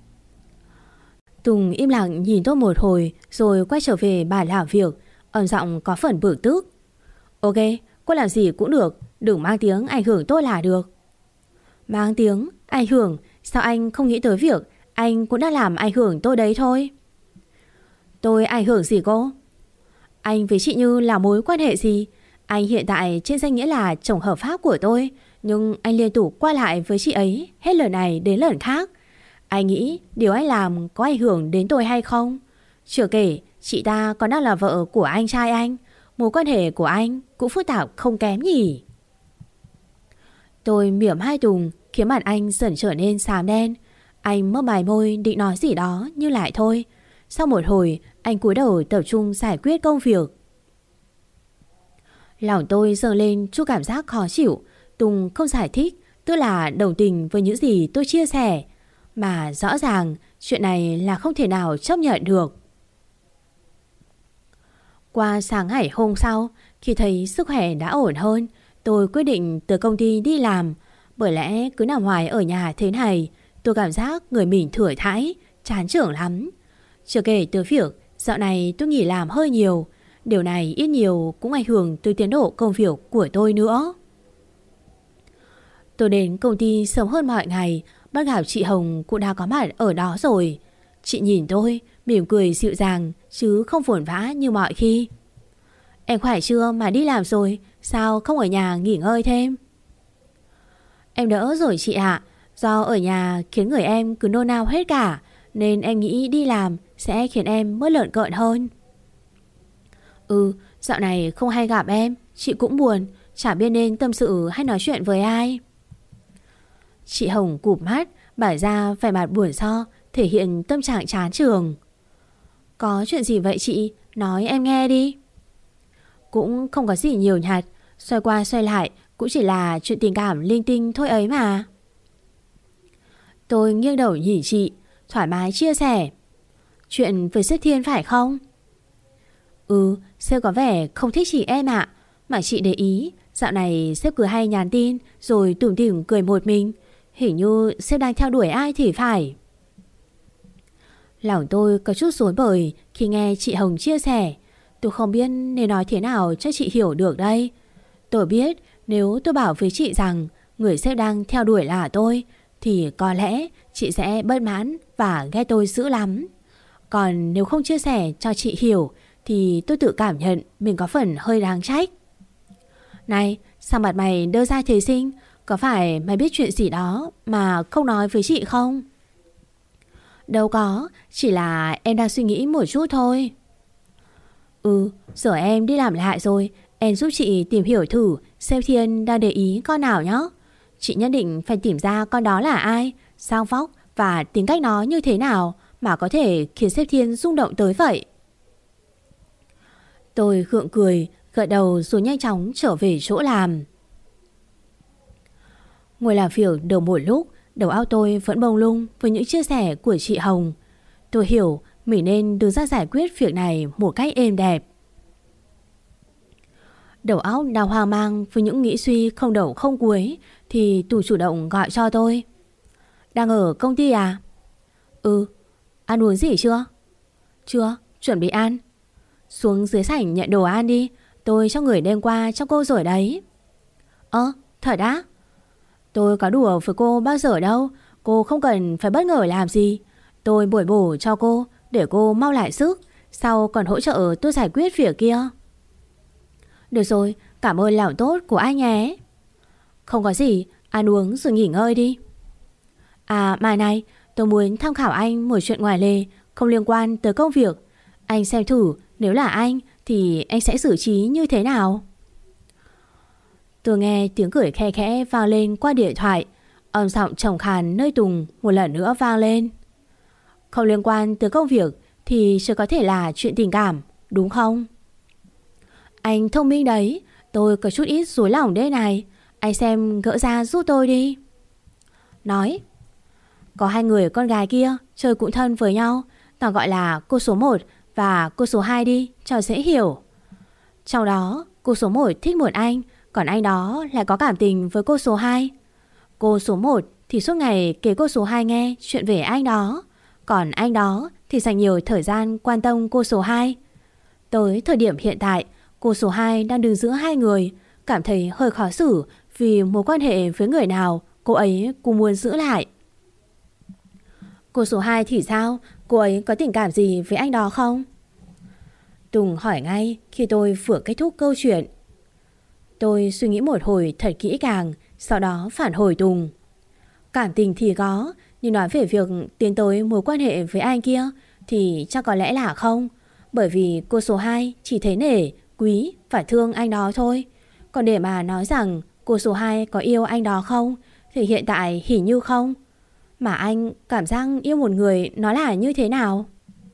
Tùng im lặng nhìn tôi một hồi rồi quay trở về bàn làm việc, âm giọng có phần bực tức. Ok, cô làm gì cũng được, đừng mang tiếng ảnh hưởng tôi là được. Mang tiếng ảnh hưởng? Sao anh không nghĩ tới việc anh cũng đã làm ảnh hưởng tôi đấy thôi? Tôi ảnh hưởng gì cô? Anh với chị Như là mối quan hệ gì? Anh hiện tại trên danh nghĩa là chồng hợp pháp của tôi, nhưng anh liên tục qua lại với chị ấy hết lần này đến lần khác. Anh nghĩ điều anh làm có ảnh hưởng đến tôi hay không? Chưa kể chị ta còn đang là vợ của anh trai anh. Mối quan hệ của anh cũng phức tạp không kém nhỉ? Tôi mỉm hai Tùng khiến mặt anh dần trở nên xám đen. Anh mấp mài môi định nói gì đó nhưng lại thôi. Sau một hồi anh cúi đầu tập trung giải quyết công việc. Lòng tôi dâng lên chút cảm giác khó chịu. Tùng không giải thích, tức là đồng tình với những gì tôi chia sẻ. Mà rõ ràng chuyện này là không thể nào chấp nhận được. Qua sáng ngày hôm sau, khi thấy sức khỏe đã ổn hơn, tôi quyết định từ công ty đi làm. Bởi lẽ cứ nằm hoài ở nhà thế này, tôi cảm giác người mình thủi thãi, chán chường lắm. Chưa kể từ việc dạo này tôi nghỉ làm hơi nhiều. Điều này ít nhiều cũng ảnh hưởng tới tiến độ công việc của tôi nữa. Tôi đến công ty sớm hơn mọi ngày, bắt gặp chị Hồng cũng đã có mặt ở đó rồi. Chị nhìn tôi, mỉm cười dịu dàng chứ không vồn vã như mọi khi. Em khỏe chưa mà đi làm rồi, sao không ở nhà nghỉ ngơi thêm? Em đỡ rồi chị ạ. Do ở nhà khiến người em cứ nôn nao hết cả, nên em nghĩ đi làm sẽ khiến em bớt lợn cợn hơn. Dạo này không hay gặp em, chị cũng buồn, chả biết nên tâm sự hay nói chuyện với ai. Chị Hồng cụp mắt, bả ra vẻ mặt buồn so, thể hiện tâm trạng chán chường. Có chuyện gì vậy chị? Nói em nghe đi. Cũng không có gì nhiều nhặt, xoay qua xoay lại cũng chỉ là chuyện tình cảm linh tinh thôi ấy mà. Tôi nghiêng đầu nhìn chị, thoải mái chia sẻ. Chuyện với sếp Thiên phải không? Sếp có vẻ không thích chị em ạ. Mà chị để ý, dạo này sếp cứ hay nhắn tin rồi tủm tỉm cười một mình. Hình như sếp đang theo đuổi ai thì phải. Lòng tôi có chút rối bời khi nghe chị Hồng chia sẻ. Tôi không biết nên nói thế nào cho chị hiểu được đây. Tôi biết nếu tôi bảo với chị rằng người sếp đang theo đuổi là tôi, thì có lẽ chị sẽ bất mãn và ghét tôi dữ lắm. Còn nếu không chia sẻ cho chị hiểu thì tôi tự cảm nhận mình có phần hơi đáng trách. Này, sao mặt mày đơ ra thế Sinh? Có phải mày biết chuyện gì đó mà không nói với chị không? Đâu có, chỉ là em đang suy nghĩ một chút thôi. Giờ em đi làm lại rồi, em giúp chị tìm hiểu thử xem Thiên đang để ý con nào nhé. Chị nhất định phải tìm ra con đó là ai, sao vóc và tính cách nó như thế nào mà có thể khiến sếp Thiên rung động tới vậy. Tôi gượng cười, gật đầu rồi nhanh chóng trở về chỗ làm. Ngồi làm việc được một lúc, đầu óc tôi vẫn bông lung với những chia sẻ của chị Hồng. Tôi hiểu mình nên đứng ra giải quyết việc này một cách êm đẹp. Đầu óc đang hoang mang với những nghĩ suy không đầu không cuối thì Tú chủ động gọi cho tôi. Đang ở công ty à? Ăn uống gì chưa? Chưa, chuẩn bị ăn. Xuống dưới sảnh nhận đồ ăn đi, tôi cho người đem qua cho cô rồi đấy. Thật á? Tôi có đùa với cô bao giờ đâu, cô không cần phải bất ngờ làm gì. Tôi bồi bổ cho cô để cô mau lại sức, sau còn hỗ trợ tôi giải quyết việc kia. Được rồi, cảm ơn lòng tốt của anh nhé. Không có gì, ăn uống rồi nghỉ ngơi đi. À mai này, tôi muốn tham khảo anh một chuyện ngoài lề, không liên quan tới công việc. Anh xem thử, nếu là anh thì anh sẽ xử trí như thế nào? Tôi nghe tiếng cười khe khẽ vang lên qua điện thoại. Âm giọng trầm khàn nơi Tùng một lần nữa vang lên. Không liên quan tới công việc thì chỉ có thể là chuyện tình cảm, đúng không? Anh thông minh đấy, tôi có chút ít rối lòng đây này. Anh xem gỡ ra giúp tôi đi. Nói, có hai người con gái kia chơi cũng thân với nhau, tao gọi là cô số 1 và cô số 2 đi cho dễ hiểu. Trong đó cô số 1 thích một anh, còn anh đó lại có cảm tình với cô số 2. Cô số 1 thì suốt ngày kể cô số 2 nghe chuyện về anh đó, còn anh đó thì dành nhiều thời gian quan tâm cô số 2. Tới thời điểm hiện tại, cô số 2 đang đứng giữa hai người, cảm thấy hơi khó xử vì mối quan hệ với người nào cô ấy cũng muốn giữ lại. Cô số 2 thì sao? Cô ấy có tình cảm gì với anh đó không? Tùng hỏi ngay khi tôi vừa kết thúc câu chuyện. Tôi suy nghĩ một hồi thật kỹ càng, sau đó phản hồi Tùng. Cảm tình thì có, nhưng nói về việc tiến tới mối quan hệ với anh kia thì chắc có lẽ là không. Bởi vì cô số 2 chỉ thấy nể, quý và thương anh đó thôi. Còn để mà nói rằng cô số 2 có yêu anh đó không thì hiện tại hình như không. Mà anh cảm giác yêu một người nó là như thế nào?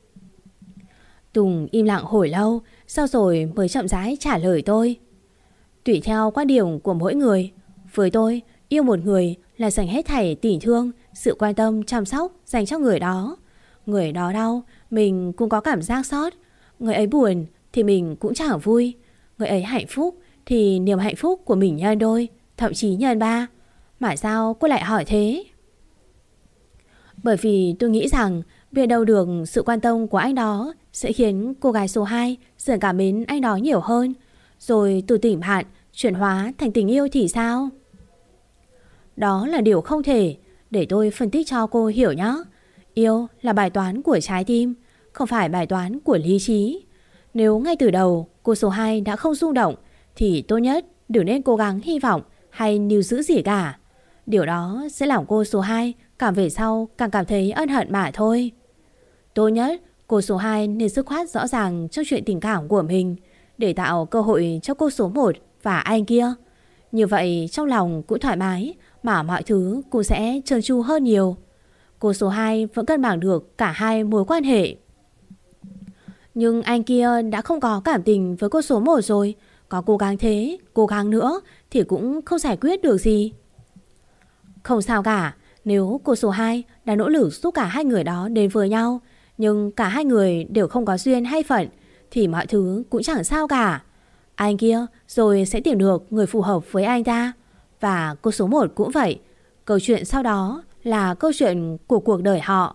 Tùng im lặng hồi lâu, sau rồi mới chậm rãi trả lời tôi. Tùy theo quan điểm của mỗi người. Với tôi, yêu một người là dành hết thảy tình thương, sự quan tâm, chăm sóc dành cho người đó. Người đó đau, mình cũng có cảm giác xót. Người ấy buồn thì mình cũng chẳng vui. Người ấy hạnh phúc thì niềm hạnh phúc của mình nhân đôi, thậm chí nhân ba. Mà sao cô lại hỏi thế? Bởi vì tôi nghĩ rằng biết đâu được sự quan tâm của anh đó sẽ khiến cô gái số 2 dần cảm mến anh đó nhiều hơn, rồi từ tình bạn chuyển hóa thành tình yêu thì sao? Đó là điều không thể. Để tôi phân tích cho cô hiểu nhé. Yêu là bài toán của trái tim, không phải bài toán của lý trí. Nếu ngay từ đầu cô số 2 đã không rung động thì tốt nhất đừng nên cố gắng hy vọng hay níu giữ gì cả. Điều đó sẽ làm cô số 2 càng về sau càng cảm thấy ân hận mà thôi. Tốt nhất cô số 2 nên dứt khoát rõ ràng trong chuyện tình cảm của mình, để tạo cơ hội cho cô số 1 và anh kia. Như vậy trong lòng cũng thoải mái, mà mọi thứ cũng sẽ trơn tru hơn nhiều. Cô số 2 vẫn cân bằng được cả hai mối quan hệ. Nhưng anh kia đã không có cảm tình với cô số 1 rồi. Có cố gắng thế, cố gắng nữa thì cũng không giải quyết được gì. Không sao cả. Nếu cô số 2 đã nỗ lực giúp cả hai người đó đến với nhau, nhưng cả hai người đều không có duyên hay phận, thì mọi thứ cũng chẳng sao cả. Anh kia rồi sẽ tìm được người phù hợp với anh ta. Và cô số 1 cũng vậy. Câu chuyện sau đó là câu chuyện của cuộc đời họ.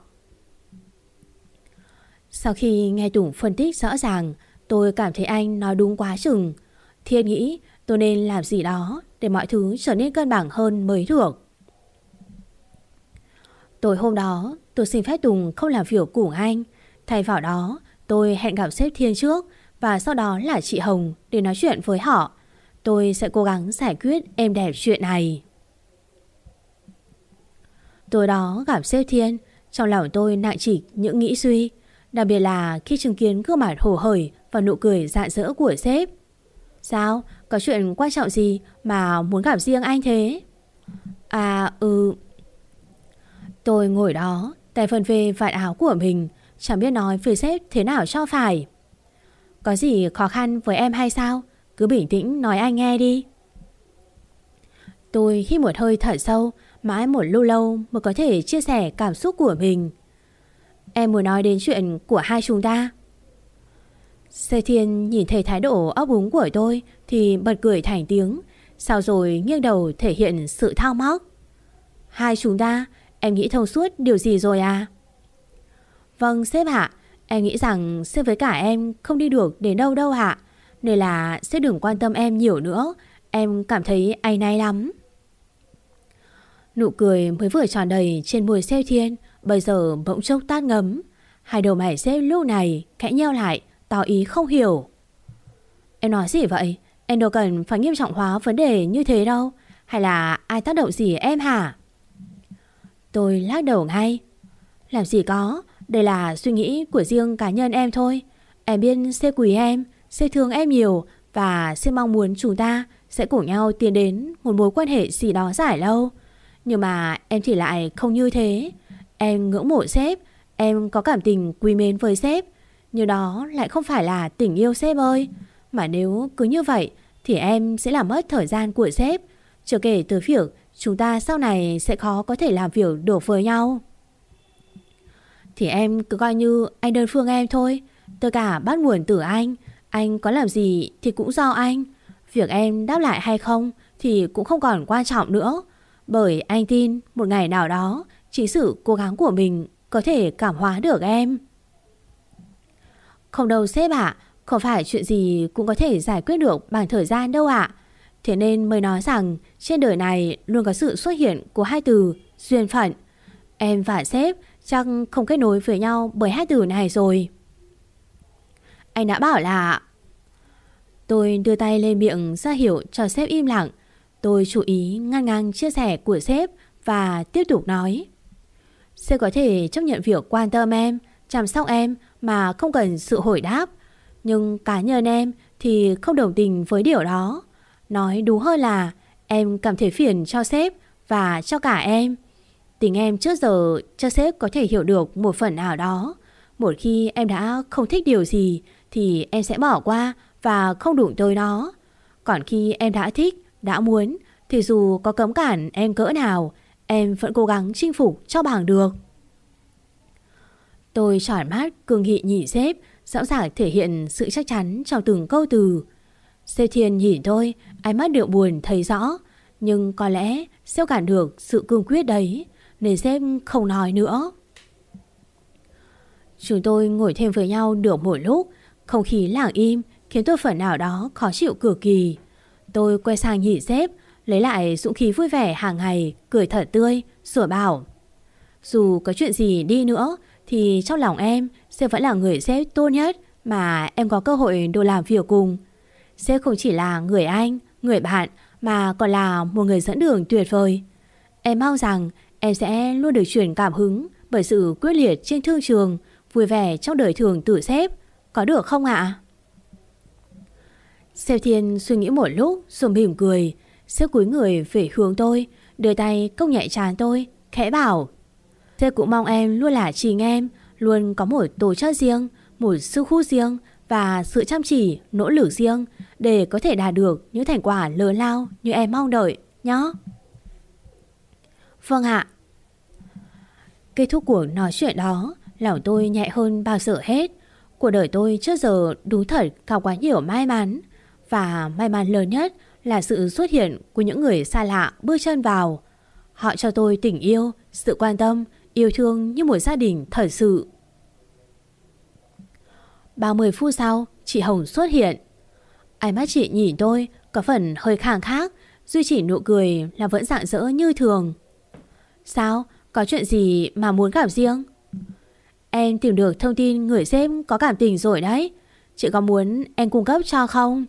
Sau khi nghe Tùng phân tích rõ ràng, tôi cảm thấy anh nói đúng quá chừng. Thiên nghĩ tôi nên làm gì đó để mọi thứ trở nên cân bằng hơn mới được. Tối hôm đó tôi xin phép Tùng không làm việc cùng anh. Thay vào đó tôi hẹn gặp sếp Thiên trước, và sau đó là chị Hồng để nói chuyện với họ. Tôi sẽ cố gắng giải quyết êm đẹp chuyện này. Tối đó gặp sếp Thiên, trong lòng tôi nặng trịch những nghĩ suy, đặc biệt là khi chứng kiến gương mặt hồ hởi và nụ cười rạng rỡ của sếp. Sao? Có chuyện quan trọng gì mà muốn gặp riêng anh thế? Tôi ngồi đó, tay vân về vạt áo của mình, chẳng biết nói với sếp thế nào cho phải. Có gì khó khăn với em hay sao? Cứ bình tĩnh nói anh nghe đi. Tôi hít một hơi thở sâu, mãi một lúc lâu mới có thể chia sẻ cảm xúc của mình. Em muốn nói đến chuyện của hai chúng ta. Sê Thiên nhìn thấy thái độ ấp úng của tôi thì bật cười thành tiếng, sau rồi nghiêng đầu thể hiện sự thao móc. Hai chúng ta, em nghĩ thông suốt điều gì rồi à? Vâng sếp ạ, em nghĩ rằng sếp với cả em không đi được đến đâu đâu ạ. Nên là sếp đừng quan tâm em nhiều nữa, em cảm thấy áy náy lắm. Nụ cười mới vừa tròn đầy trên môi sếp Thiên bây giờ bỗng chốc tắt ngấm. Hai đầu mày sếp lúc này khẽ nheo lại, tỏ ý không hiểu. Em nói gì vậy? Em đâu cần phải nghiêm trọng hóa vấn đề như thế đâu. Hay là ai tác động gì em hả? Tôi lắc đầu ngay. Làm gì có, đây là suy nghĩ của riêng cá nhân em thôi. Em biết sếp quý em, sếp thương em nhiều, và sếp mong muốn chúng ta sẽ cùng nhau tiến đến một mối quan hệ gì đó dài lâu. Nhưng mà em thì lại không như thế. Em ngưỡng mộ sếp, em có cảm tình quý mến với sếp, nhưng đó lại không phải là tình yêu sếp ơi. Mà nếu cứ như vậy thì em sẽ làm mất thời gian của sếp, chưa kể từ việc chúng ta sau này sẽ khó có thể làm việc được với nhau. Thì em cứ coi như anh đơn phương em thôi. Tất cả bắt nguồn từ anh có làm gì thì cũng do anh. Việc em đáp lại hay không thì cũng không còn quan trọng nữa, bởi anh tin một ngày nào đó chính sự cố gắng của mình có thể cảm hóa được em. Không đâu sếp ạ, không phải chuyện gì cũng có thể giải quyết được bằng thời gian đâu ạ. Thế nên mới nói rằng trên đời này luôn có sự xuất hiện của hai từ duyên phận. Em và sếp chắc không kết nối với nhau bởi hai từ này rồi. Anh đã bảo là... Tôi đưa tay lên miệng ra hiệu cho sếp im lặng. Tôi chú ý ngăn ngang chia sẻ của sếp và tiếp tục nói. Sếp có thể chấp nhận việc quan tâm em, chăm sóc em mà không cần sự hồi đáp. Nhưng cá nhân em thì không đồng tình với điều đó. Nói đúng hơn là em cảm thấy phiền cho sếp và cho cả em. Tình em trước giờ cho sếp có thể hiểu được một phần nào đó. Một khi em đã không thích điều gì thì em sẽ bỏ qua và không đụng tới nó. Còn khi em đã thích, đã muốn thì dù có cấm cản em cỡ nào, em vẫn cố gắng chinh phục cho bằng được. Tôi tròn mắt cương nghị nhìn sếp, sẵn sàng thể hiện sự chắc chắn trong từng câu từ. Sếp Thiên nhìn tôi, ánh mắt điệu buồn thấy rõ, nhưng có lẽ sếp cản được sự cương quyết đấy, nên sếp không nói nữa. Chúng tôi ngồi thêm với nhau được một lúc. Không khí lặng im khiến tôi phần nào đó khó chịu cực kỳ. Tôi quay sang nhìn sếp, lấy lại dũng khí vui vẻ hàng ngày, cười thật tươi, rồi bảo: dù có chuyện gì đi nữa thì trong lòng em, sếp vẫn là người sếp tốt nhất mà em có cơ hội được làm việc cùng. Sếp không chỉ là người anh, người bạn, mà còn là một người dẫn đường tuyệt vời. Em mong rằng em sẽ luôn được truyền cảm hứng bởi sự quyết liệt trên thương trường, vui vẻ trong đời thường từ sếp. Có được không ạ? Sếp Thiên suy nghĩ một lúc rồi mỉm cười. Sếp cúi người về hướng tôi, đưa tay cốc nhẹ trán tôi, khẽ bảo: sếp cũng mong em luôn là chính em, luôn có một tố chất riêng, một sức hút riêng và sự chăm chỉ, nỗ lực riêng để có thể đạt được những thành quả lớn lao như em mong đợi nhé. Vâng ạ. Kết thúc cuộc nói chuyện đó, lòng tôi nhẹ hơn bao giờ hết. Cuộc đời tôi trước giờ đúng thật gặp quá nhiều may mắn, và may mắn lớn nhất là sự xuất hiện của những người xa lạ bước chân vào. Họ cho tôi tình yêu, sự quan tâm, yêu thương như một gia đình thật sự. 30 phút sau, chị Hồng xuất hiện. Ánh mắt chị nhìn tôi có phần hơi khang khác, duy chỉ nụ cười là vẫn rạng rỡ như thường. Sao? Có chuyện gì mà muốn gặp riêng? Em tìm được thông tin người sếp có cảm tình rồi đấy. Chị có muốn em cung cấp cho không?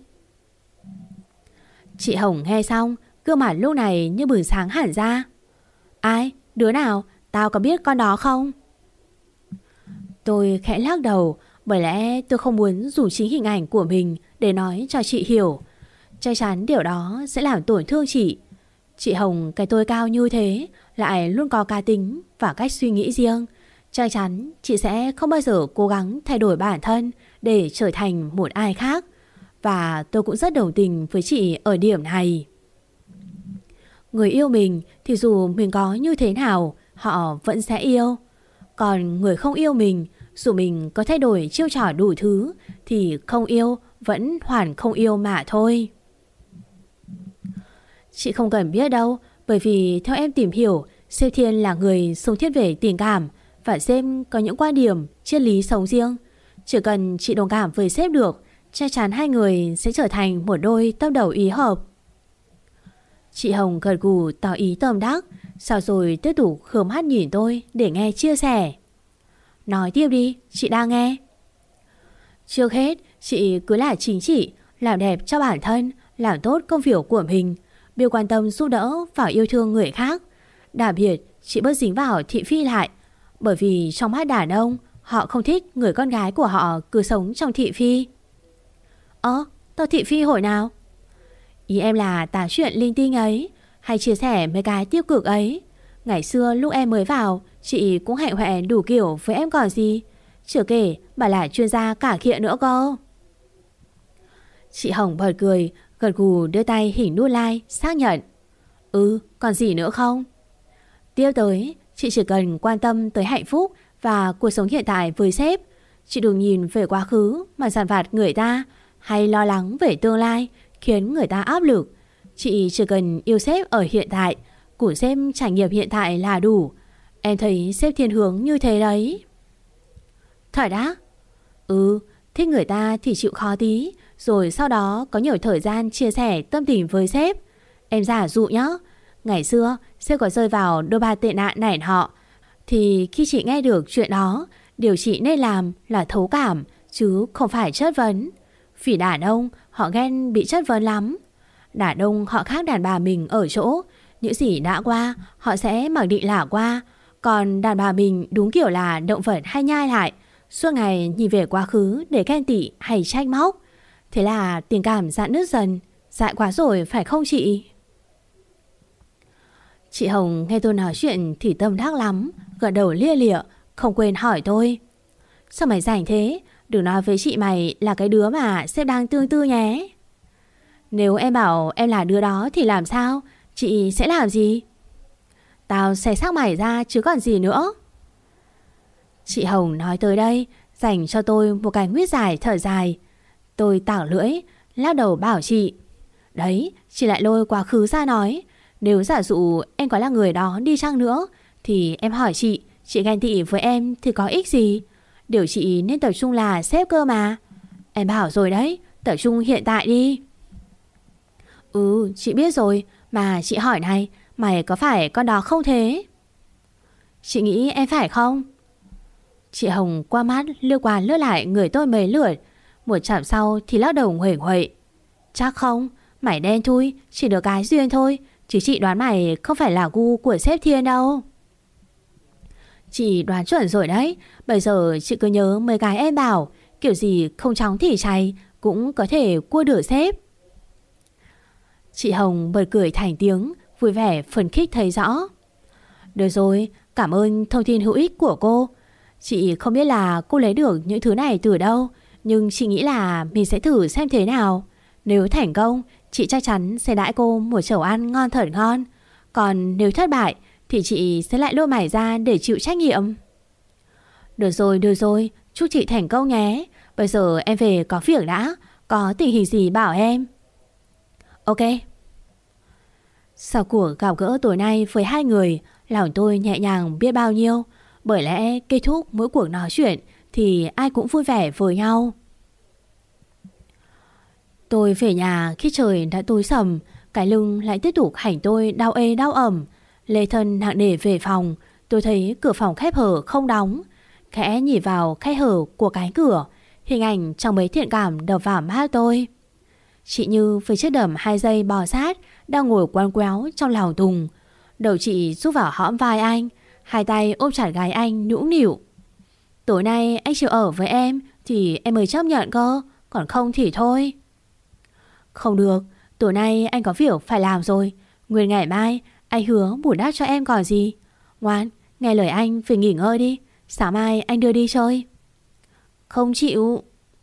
Chị Hồng nghe xong, gương mặt lúc này như bừng sáng hẳn ra. Ai? Đứa nào? Tao có biết con đó không? Tôi khẽ lắc đầu, bởi lẽ tôi không muốn dùng chính hình ảnh của mình để nói cho chị hiểu. Chắc chắn điều đó sẽ làm tổn thương chị. Chị Hồng cái tôi cao như thế, lại luôn có cá tính và cách suy nghĩ riêng. Chắc chắn chị sẽ không bao giờ cố gắng thay đổi bản thân để trở thành một ai khác. Và tôi cũng rất đồng tình với chị ở điểm này. Người yêu mình thì dù mình có như thế nào, họ vẫn sẽ yêu. Còn người không yêu mình, dù mình có thay đổi chiêu trò đủ thứ, thì không yêu vẫn hoàn không yêu mà thôi. Chị không cần biết đâu, bởi vì theo em tìm hiểu, sếp Thiên là người sống thiết về tình cảm, và sếp có những quan điểm, triết lý sống riêng. Chỉ cần chị đồng cảm với sếp được, chắc chắn hai người sẽ trở thành một đôi tâm đầu ý hợp. Chị Hồng gật gù tỏ ý tâm đắc, sau rồi tiếp tục hướng mắt nhìn tôi để nghe chia sẻ. Nói tiếp đi, chị đang nghe. Trước hết, chị cứ là chính chị, làm đẹp cho bản thân, làm tốt công việc của mình, biết quan tâm giúp đỡ và yêu thương người khác. Đặc biệt, chị bớt dính vào thị phi lại, bởi vì trong mắt đàn ông, họ không thích người con gái của họ cứ sống trong thị phi. Tao thị phi hồi nào? Ý em là tả chuyện linh tinh ấy, hay chia sẻ mấy cái tiêu cực ấy. Ngày xưa lúc em mới vào, chị cũng hạnh hoẹ đủ kiểu với em còn gì. Chưa kể bà là chuyên gia cải thiện nữa cơ. Chị Hồng bật cười, gật gù đưa tay hình nút like xác nhận. Còn gì nữa không? Tiếp tới, chị chỉ cần quan tâm tới hạnh phúc và cuộc sống hiện tại với sếp. Chị đừng nhìn về quá khứ mà dằn vặt người ta, hay lo lắng về tương lai khiến người ta áp lực. Chị chỉ cần yêu sếp ở hiện tại, cùng sếp trải nghiệm hiện tại là đủ. Em thấy sếp thiên hướng như thế đấy. Thật á? Thích người ta thì chịu khó tí, rồi sau đó có nhiều thời gian chia sẻ tâm tình với sếp. Em giả dụ nhá, ngày xưa sếp có rơi vào đôi ba tệ nạn này họ, thì khi chị nghe được chuyện đó, điều chị nên làm là thấu cảm, chứ không phải chất vấn. Vì đàn ông họ ghen bị chất vấn lắm. Đàn ông họ khác đàn bà mình ở chỗ, những gì đã qua họ sẽ mặc định là qua. Còn đàn bà mình đúng kiểu là động vật hay nhai lại, suốt ngày nhìn về quá khứ để ghen tị hay trách móc. Thế là tình cảm dạn nứt dần. Dại quá rồi phải không chị? Chị Hồng nghe tôi nói chuyện thì tâm đắc lắm, gật đầu lia lịa, không quên hỏi tôi. Sao mày rảnh thế? Đừng nói với chị mày là cái đứa mà sếp đang tương tư nhé. Nếu em bảo em là đứa đó thì làm sao? Chị sẽ làm gì? Tao xé xác mày ra chứ còn gì nữa. Chị Hồng nói tới đây, dành cho tôi một cái nguyết dài thở dài. Tôi tảo lưỡi, lắc đầu bảo chị. Đấy, chị lại lôi quá khứ ra nói. Nếu giả dụ em có là người đó đi chăng nữa, thì em hỏi chị ghen tị với em thì có ích gì? Điều chị nên tập trung là sếp cơ mà. Em bảo rồi đấy, tập trung hiện tại đi. Ừ, chị biết rồi. Mà chị hỏi này, mày có phải con đó không thế? Chị nghĩ em phải không? Chị Hồng qua mắt lướt qua lướt lại người tôi mấy lượt. Một chạm sau thì lắc đầu nguể nguậy. Chắc không, mày đen thui, chỉ được cái duyên thôi. Chứ chị đoán mày không phải là gu của sếp Thiên đâu. Chị đoán chuẩn rồi đấy. Bây giờ chị cứ nhớ mấy cái em bảo, kiểu gì không chóng thì chay cũng có thể cua được sếp. Chị Hồng bật cười thành tiếng, vui vẻ phấn khích thấy rõ. Được rồi, cảm ơn thông tin hữu ích của cô. Chị không biết là cô lấy được những thứ này từ đâu, nhưng chị nghĩ là mình sẽ thử xem thế nào. Nếu thành công, chị chắc chắn sẽ đãi cô một chầu ăn ngon thật ngon. Còn nếu thất bại thì chị sẽ lại lôi mày ra để chịu trách nhiệm. Được rồi, chúc chị thành công nhé. Bây giờ em về có việc đã, có tình hình gì bảo em. Ok. Sau cuộc gặp gỡ tối nay với hai người, lòng tôi nhẹ nhàng biết bao nhiêu. Bởi lẽ kết thúc mỗi cuộc nói chuyện thì ai cũng vui vẻ với nhau. Tôi về nhà khi trời đã tối sầm, cái lưng lại tiếp tục hành tôi đau ê đau ẩm. Lê thân nặng nề về phòng, tôi thấy cửa phòng khép hở không đóng. Khẽ nhìn vào khe hở của cái cửa, hình ảnh trong mấy thiện cảm đập vào mắt tôi. Chị Như với chiếc đầm 2 giây bò sát đang ngồi quăn quéo trong lòng Tùng. Đầu chị rút vào hõm vai anh, hai tay ôm chặt gái anh nũng nịu. Tối nay anh chịu ở với em thì em mới chấp nhận cơ, còn không thì thôi. Không được, tối nay anh có việc phải làm rồi. Nguyên ngày mai anh hứa bù đắp cho em còn gì. Ngoan, nghe lời anh về nghỉ ngơi đi, sáng mai anh đưa đi chơi. Không chịu.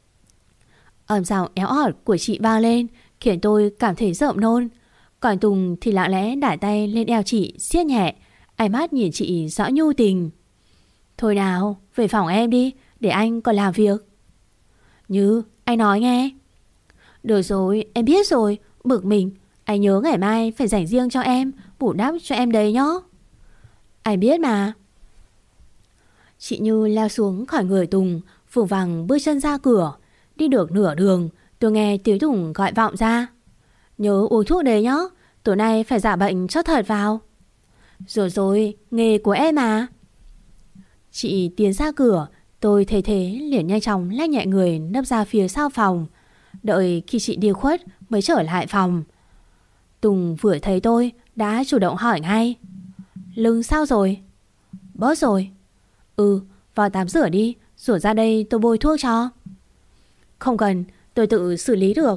Âm giọng éo ỏi của chị vang lên khiến tôi cảm thấy rợn nôn. Còn Tùng thì lặng lẽ đả tay lên eo chị siết nhẹ, ánh mắt nhìn chị rõ nhu tình. Thôi nào, về phòng em đi, để anh còn làm việc. Như, anh nói nghe. Được rồi, em biết rồi, bực mình. Anh nhớ ngày mai phải dành riêng cho em, bù đắp cho em đấy nhá. Anh biết mà. Chị Như leo xuống khỏi người Tùng, vùng vằng bước chân ra cửa. Đi được nửa đường, tôi nghe tiếng Tùng gọi vọng ra. Nhớ uống thuốc đấy nhá, tối nay phải giả bệnh cho thật vào. Rồi, nghề của em à. Chị tiến ra cửa, tôi thấy thế liền nhanh chóng lách nhẹ người nấp ra phía sau phòng. Đợi khi chị đi khuất mới trở lại phòng. Tùng vừa thấy tôi đã chủ động hỏi ngay. Lưng sao rồi? Bớt rồi. Ừ, vào tắm rửa đi, rồi ra đây tôi bôi thuốc cho. Không cần, tôi tự xử lý được.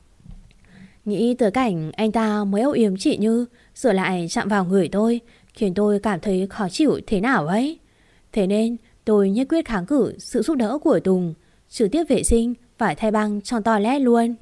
Nghĩ tới cảnh anh ta mới âu yếm chị Như rồi lại chạm vào người tôi, khiến tôi cảm thấy khó chịu thế nào ấy. Thế nên tôi nhất quyết kháng cự sự giúp đỡ của Tùng, trực tiếp vệ sinh và thay băng trong toilet luôn.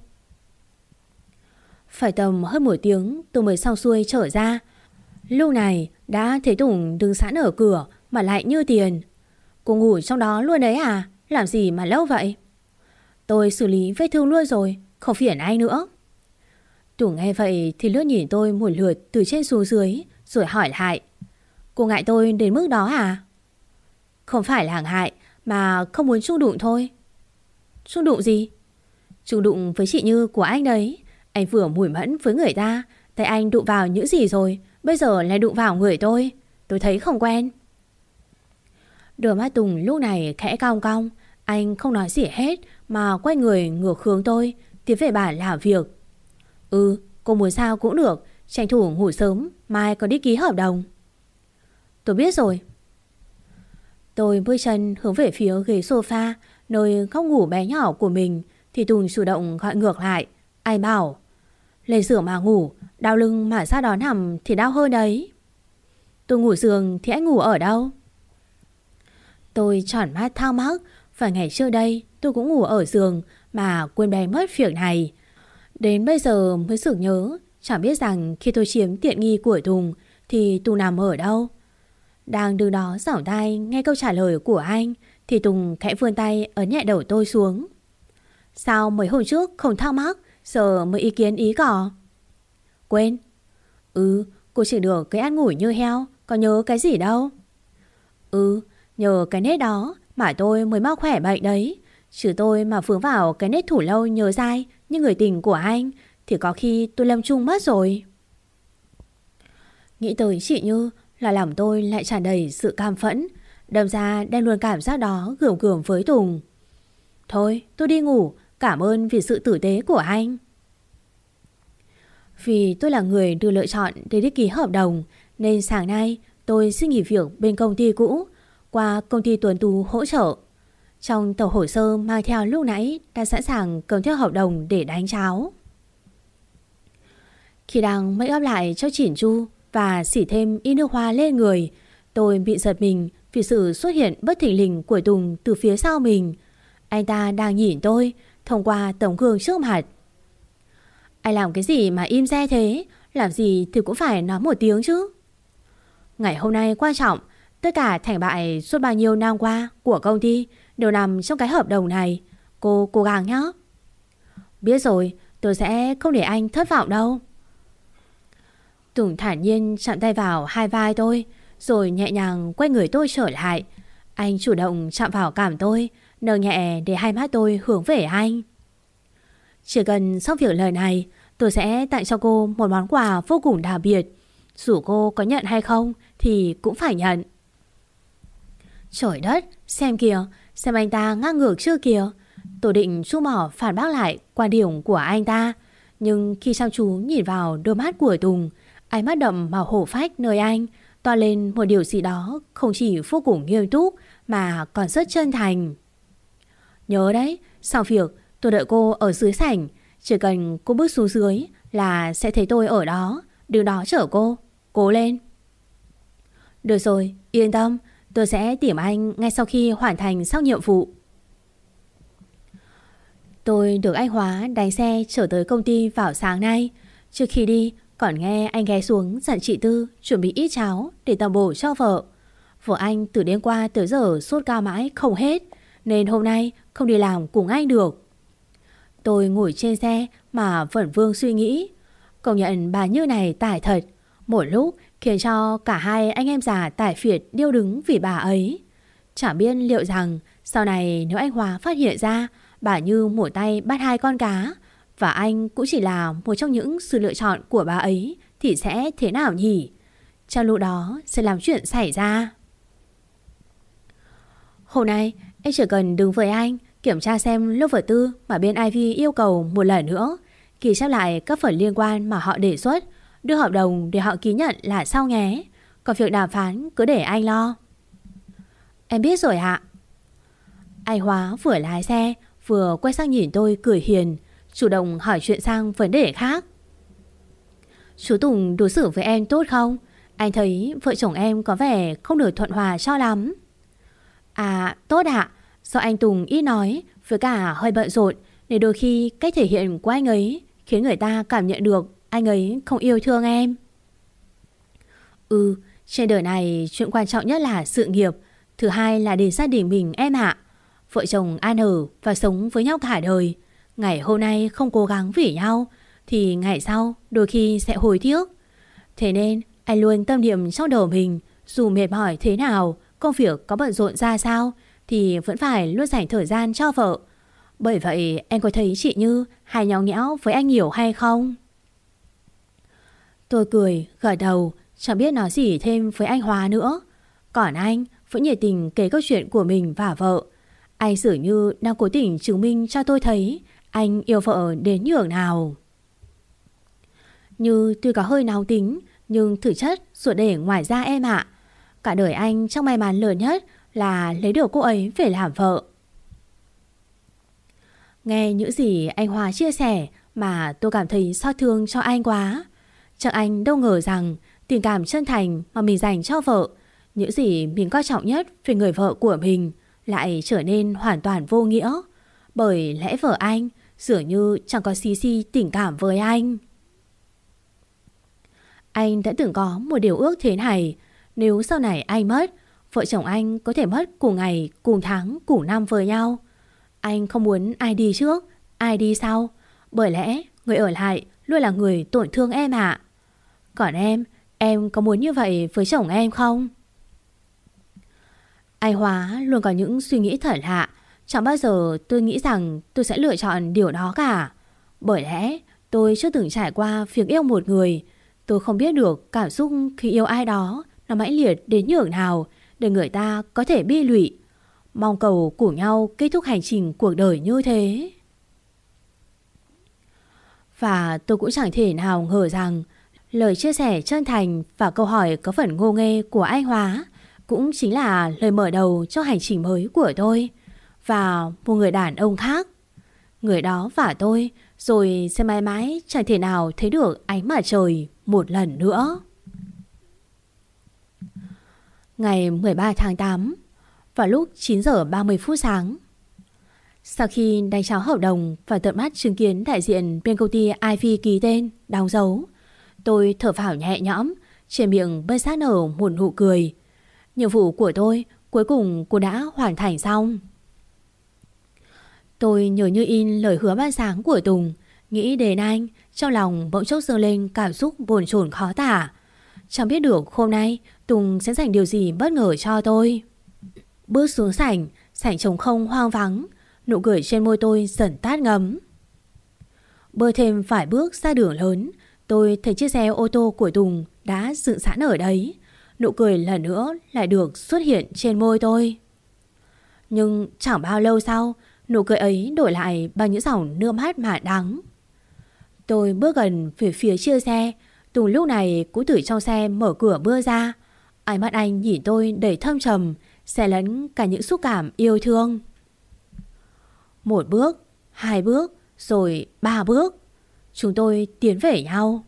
Phải tầm hơn 1 tiếng tôi mới xong xuôi trở ra. Lúc này đã thấy Tùng đứng sẵn ở cửa mà lại như tiền. Cô ngủ trong đó luôn đấy à? Làm gì mà lâu vậy? Tôi xử lý vết thương luôn rồi, không phiền anh nữa. Tùng nghe vậy thì lướt nhìn tôi một lượt từ trên xuống dưới rồi hỏi lại. Cô ngại tôi đến mức đó à? Không phải là ngại, mà không muốn chung đụng thôi. Chung đụng gì? Chung đụng với chị Như của anh đấy. Anh vừa mùi mẫn với người ta, tay anh đụng vào những gì rồi, bây giờ lại đụng vào người tôi. Tôi thấy không quen. Đôi mắt Tùng lúc này khẽ cong cong. Anh không nói gì hết mà quay người ngược hướng tôi, tiến về bàn làm việc. Ừ, cô muốn sao cũng được, tranh thủ ngủ sớm, mai có đi ký hợp đồng. Tôi biết rồi. Tôi bước chân hướng về phía ghế sofa, nơi góc ngủ bé nhỏ của mình, thì Tùng chủ động gọi ngược lại. Anh bảo, lên giường mà ngủ, đau lưng mà ra đó nằm thì đau hơn đấy. Tôi ngủ giường thì anh ngủ ở đâu? Tôi tròn mắt thao mắc. Vài ngày trước đây tôi cũng ngủ ở giường mà quên bén mất việc này. Đến bây giờ mới sực nhớ, chẳng biết rằng khi tôi chiếm tiện nghi của Tùng thì Tùng nằm ở đâu. Đang đứng đó giỏng tai nghe câu trả lời của anh thì Tùng khẽ vươn tay ấn nhẹ đầu tôi xuống. Sao mấy hôm trước không thắc mắc, giờ mới ý kiến ý cỏ? Quên. Ừ, cô chỉ được cái ăn ngủi như heo, có nhớ cái gì đâu. Ừ, nhờ cái nết đó mà tôi mới mắc khỏe bệnh đấy. Chứ tôi mà vướng vào cái nết thủ lâu nhớ dai như người tình của anh thì có khi tôi lâm chung mất rồi. Nghĩ tới chị Như là lòng tôi lại tràn đầy sự cam phẫn. Đâm ra đem luôn cảm giác đó gườm gườm với Tùng. Thôi tôi đi ngủ, cảm ơn vì sự tử tế của anh. Vì tôi là người được lựa chọn để đi ký hợp đồng nên sáng nay tôi xin nghỉ việc bên công ty cũ qua công ty Tuấn Tú hỗ trợ. Trong tờ hồ sơ mang theo lúc nãy đã sẵn sàng cầm theo hợp đồng để đánh cháo. Khi đang make up lại cho chỉn chu và xỉ thêm ít nước hoa lên người, tôi bị giật mình vì sự xuất hiện bất thình lình của Tùng từ phía sau mình. Anh ta đang nhìn tôi thông qua tấm gương trước mặt. Anh làm cái gì mà im re thế? Làm gì thì cũng phải nói một tiếng chứ. Ngày hôm nay quan trọng. Tất cả thành bại suốt bao nhiêu năm qua của công ty đều nằm trong cái hợp đồng này. Cô cố gắng nhé. Biết rồi, tôi sẽ không để anh thất vọng đâu. Tùng thản nhiên chạm tay vào hai vai tôi, rồi nhẹ nhàng quay người tôi trở lại. Anh chủ động chạm vào cằm tôi, nâng nhẹ để hai mắt tôi hướng về anh. Chỉ cần xong việc lời này, tôi sẽ tặng cho cô một món quà vô cùng đặc biệt. Dù cô có nhận hay không thì cũng phải nhận. Trời đất, xem kìa, xem anh ta ngang ngược chưa kìa. Tôi định chu mỏ phản bác lại quan điểm của anh ta, nhưng khi chăm chú nhìn vào đôi mắt của Tùng, ánh mắt đậm mà hổ phách nơi anh toa lên một điều gì đó không chỉ vô cùng nghiêm túc mà còn rất chân thành. Nhớ đấy, sau việc tôi đợi cô ở dưới sảnh, chỉ cần cô bước xuống dưới là sẽ thấy tôi ở đó, đứng đó chở cô. Cố lên. Được rồi, yên tâm, tôi sẽ tìm anh ngay sau khi hoàn thành xong nhiệm vụ. Tôi được anh Hóa đánh xe chở tới công ty vào sáng nay. Trước khi đi còn nghe anh ghé xuống dặn chị Tư chuẩn bị ít cháo để tầm bổ cho vợ. Vợ anh từ đêm qua tới giờ sốt cao mãi không hết, nên hôm nay không đi làm cùng anh được. Tôi ngồi trên xe mà vẫn vương suy nghĩ. Công nhận bà Như này tài thật. Một lúc khiến cho cả hai anh em già tài phiệt điêu đứng vì bà ấy. Chẳng biết liệu rằng sau này nếu anh Hóa phát hiện ra bà Như một tay bắt hai con cá và anh cũng chỉ là một trong những sự lựa chọn của bà ấy thì sẽ thế nào nhỉ? Trong lúc đó sẽ làm chuyện xảy ra. Hôm nay em chỉ cần đứng với anh kiểm tra xem lô vật tư mà bên Ivy yêu cầu một lần nữa, ghi chép lại các phần liên quan mà họ đề xuất, đưa hợp đồng để họ ký nhận là xong nhé. Còn việc đàm phán cứ để anh lo. Em biết rồi ạ. Anh Hóa vừa lái xe vừa quay sang nhìn tôi cười hiền, chủ động hỏi chuyện sang vấn đề khác. Chú Tùng đối xử với em tốt không? Anh thấy vợ chồng em có vẻ không được thuận hòa cho lắm. À tốt ạ. Do anh Tùng ít nói với cả hơi bận rộn nên đôi khi cách thể hiện của anh ấy khiến người ta cảm nhận được anh ấy không yêu thương em. Trên đời này chuyện quan trọng nhất là sự nghiệp, thứ hai là để gia đình mình em ạ. Vợ chồng ăn ở và sống với nhau cả đời. Ngày hôm nay không cố gắng vì nhau thì ngày sau đôi khi sẽ hối tiếc. Thế nên anh luôn tâm niệm trong đầu mình, dù mệt mỏi thế nào, công việc có bận rộn ra sao thì vẫn phải luôn dành thời gian cho vợ. Bởi vậy em có thấy chị Như hay nhõng nhẽo với anh nhiều hay không? Tôi cười gật đầu, chẳng biết nói gì thêm với anh Hóa nữa. Còn anh vẫn nhiệt tình kể câu chuyện của mình và vợ. Anh dường như đang cố tình chứng minh cho tôi thấy anh yêu vợ đến nhường nào. Như tuy có hơi nóng tính nhưng thực chất ruột để ngoài ra em ạ. Cả đời anh trong may mắn lớn nhất là lấy được cô ấy về làm vợ. Nghe những gì anh Hòa chia sẻ mà tôi cảm thấy xót thương cho anh quá. Chắc anh đâu ngờ rằng tình cảm chân thành mà mình dành cho vợ, những gì mình coi trọng nhất về người vợ của mình, lại trở nên hoàn toàn vô nghĩa. Bởi lẽ vợ anh dường như chẳng có xí tình cảm với anh. Anh đã từng có một điều ước thế này. Nếu sau này anh mất, vợ chồng anh có thể mất cùng ngày, cùng tháng, cùng năm với nhau. Anh không muốn ai đi trước, ai đi sau. Bởi lẽ người ở lại luôn là người tổn thương em ạ. Còn em có muốn như vậy với chồng em không? Anh Hóa luôn có những suy nghĩ thật lạ. Chẳng bao giờ tôi nghĩ rằng tôi sẽ lựa chọn điều đó cả. Bởi lẽ tôi chưa từng trải qua việc yêu một người. Tôi không biết được cảm xúc khi yêu ai đó nó mãnh liệt đến nhường nào để người ta có thể bi lụy. Mong cầu cùng nhau kết thúc hành trình cuộc đời như thế. Và tôi cũng chẳng thể nào ngờ rằng lời chia sẻ chân thành và câu hỏi có phần ngô nghê của anh Hóa cũng chính là lời mở đầu cho hành trình mới của tôi và một người đàn ông khác. Người đó và tôi rồi sẽ mãi mãi chẳng thể nào thấy được ánh mặt trời một lần nữa. Ngày 13 tháng 8, vào lúc 9 giờ 30 phút sáng, sau khi đánh tráo hợp đồng và tận mắt chứng kiến đại diện bên công ty Ivy ký tên, đóng dấu, tôi thở phào nhẹ nhõm, trên miệng bất giác nở một nụ cười. Nhiệm vụ của tôi cuối cùng cũng đã hoàn thành xong. Tôi nhớ như in lời hứa ban sáng của Tùng. Nghĩ đến anh, trong lòng bỗng chốc dâng lên cảm xúc bồn chồn khó tả. Chẳng biết được hôm nay Tùng sẽ dành điều gì bất ngờ cho tôi. Bước xuống sảnh trống không hoang vắng, nụ cười trên môi tôi dần tắt ngấm. Bước thêm vài bước ra đường lớn, tôi thấy chiếc xe ô tô của Tùng đã dựng sẵn ở đấy. Nụ cười lần nữa lại được xuất hiện trên môi tôi. Nhưng chẳng bao lâu sau, nụ cười ấy đổi lại bằng những dòng nước mắt mà đắng. Tôi bước gần về phía chiếc xe. Tùng lúc này cũng từ trong xe mở cửa bước ra. Ánh mắt anh nhìn tôi đầy thâm trầm, xen lẫn cả những xúc cảm yêu thương. Một bước, hai bước, rồi ba bước, chúng tôi tiến về nhau.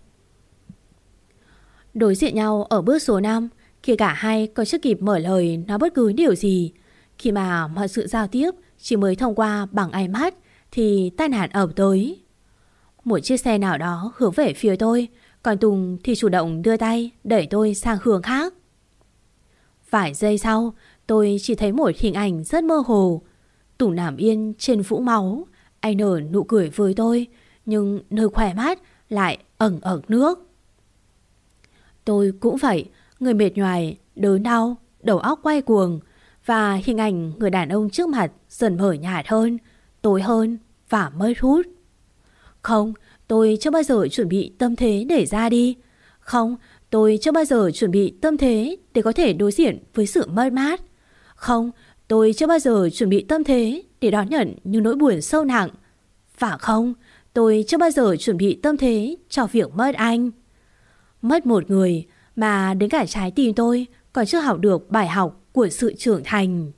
Đối diện nhau ở bước số 5, khi cả hai còn chưa kịp mở lời nói bất cứ điều gì, khi mà mọi sự giao tiếp chỉ mới thông qua bằng ánh mắt, thì tai nạn ập tới. Một chiếc xe nào đó hướng về phía tôi, còn Tùng thì chủ động đưa tay đẩy tôi sang hướng khác. Vài giây sau, tôi chỉ thấy một hình ảnh rất mơ hồ. Tùng nằm yên trên vũng máu. Anh nở nụ cười với tôi, nhưng nơi khóe mắt lại ẩn ẩn nước. Tôi cũng vậy, người mệt nhoài, đớn đau, đầu óc quay cuồng. Và hình ảnh người đàn ông trước mặt dần mờ nhạt hơn, tối hơn và mất hút. Không, tôi chưa bao giờ chuẩn bị tâm thế để ra đi. Không, tôi chưa bao giờ chuẩn bị tâm thế để có thể đối diện với sự mất mát. Không, tôi chưa bao giờ chuẩn bị tâm thế để đón nhận những nỗi buồn sâu nặng. Và không, tôi chưa bao giờ chuẩn bị tâm thế cho việc mất anh. Mất một người mà đến cả trái tim tôi còn chưa học được bài học của sự trưởng thành.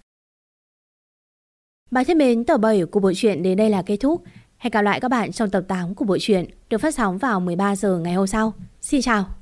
Bạn thân mến, tập 7 của bộ truyện đến đây là kết thúc. Hẹn gặp lại các bạn trong tập 8 của bộ truyện được phát sóng vào 13 giờ ngày hôm sau. Xin chào!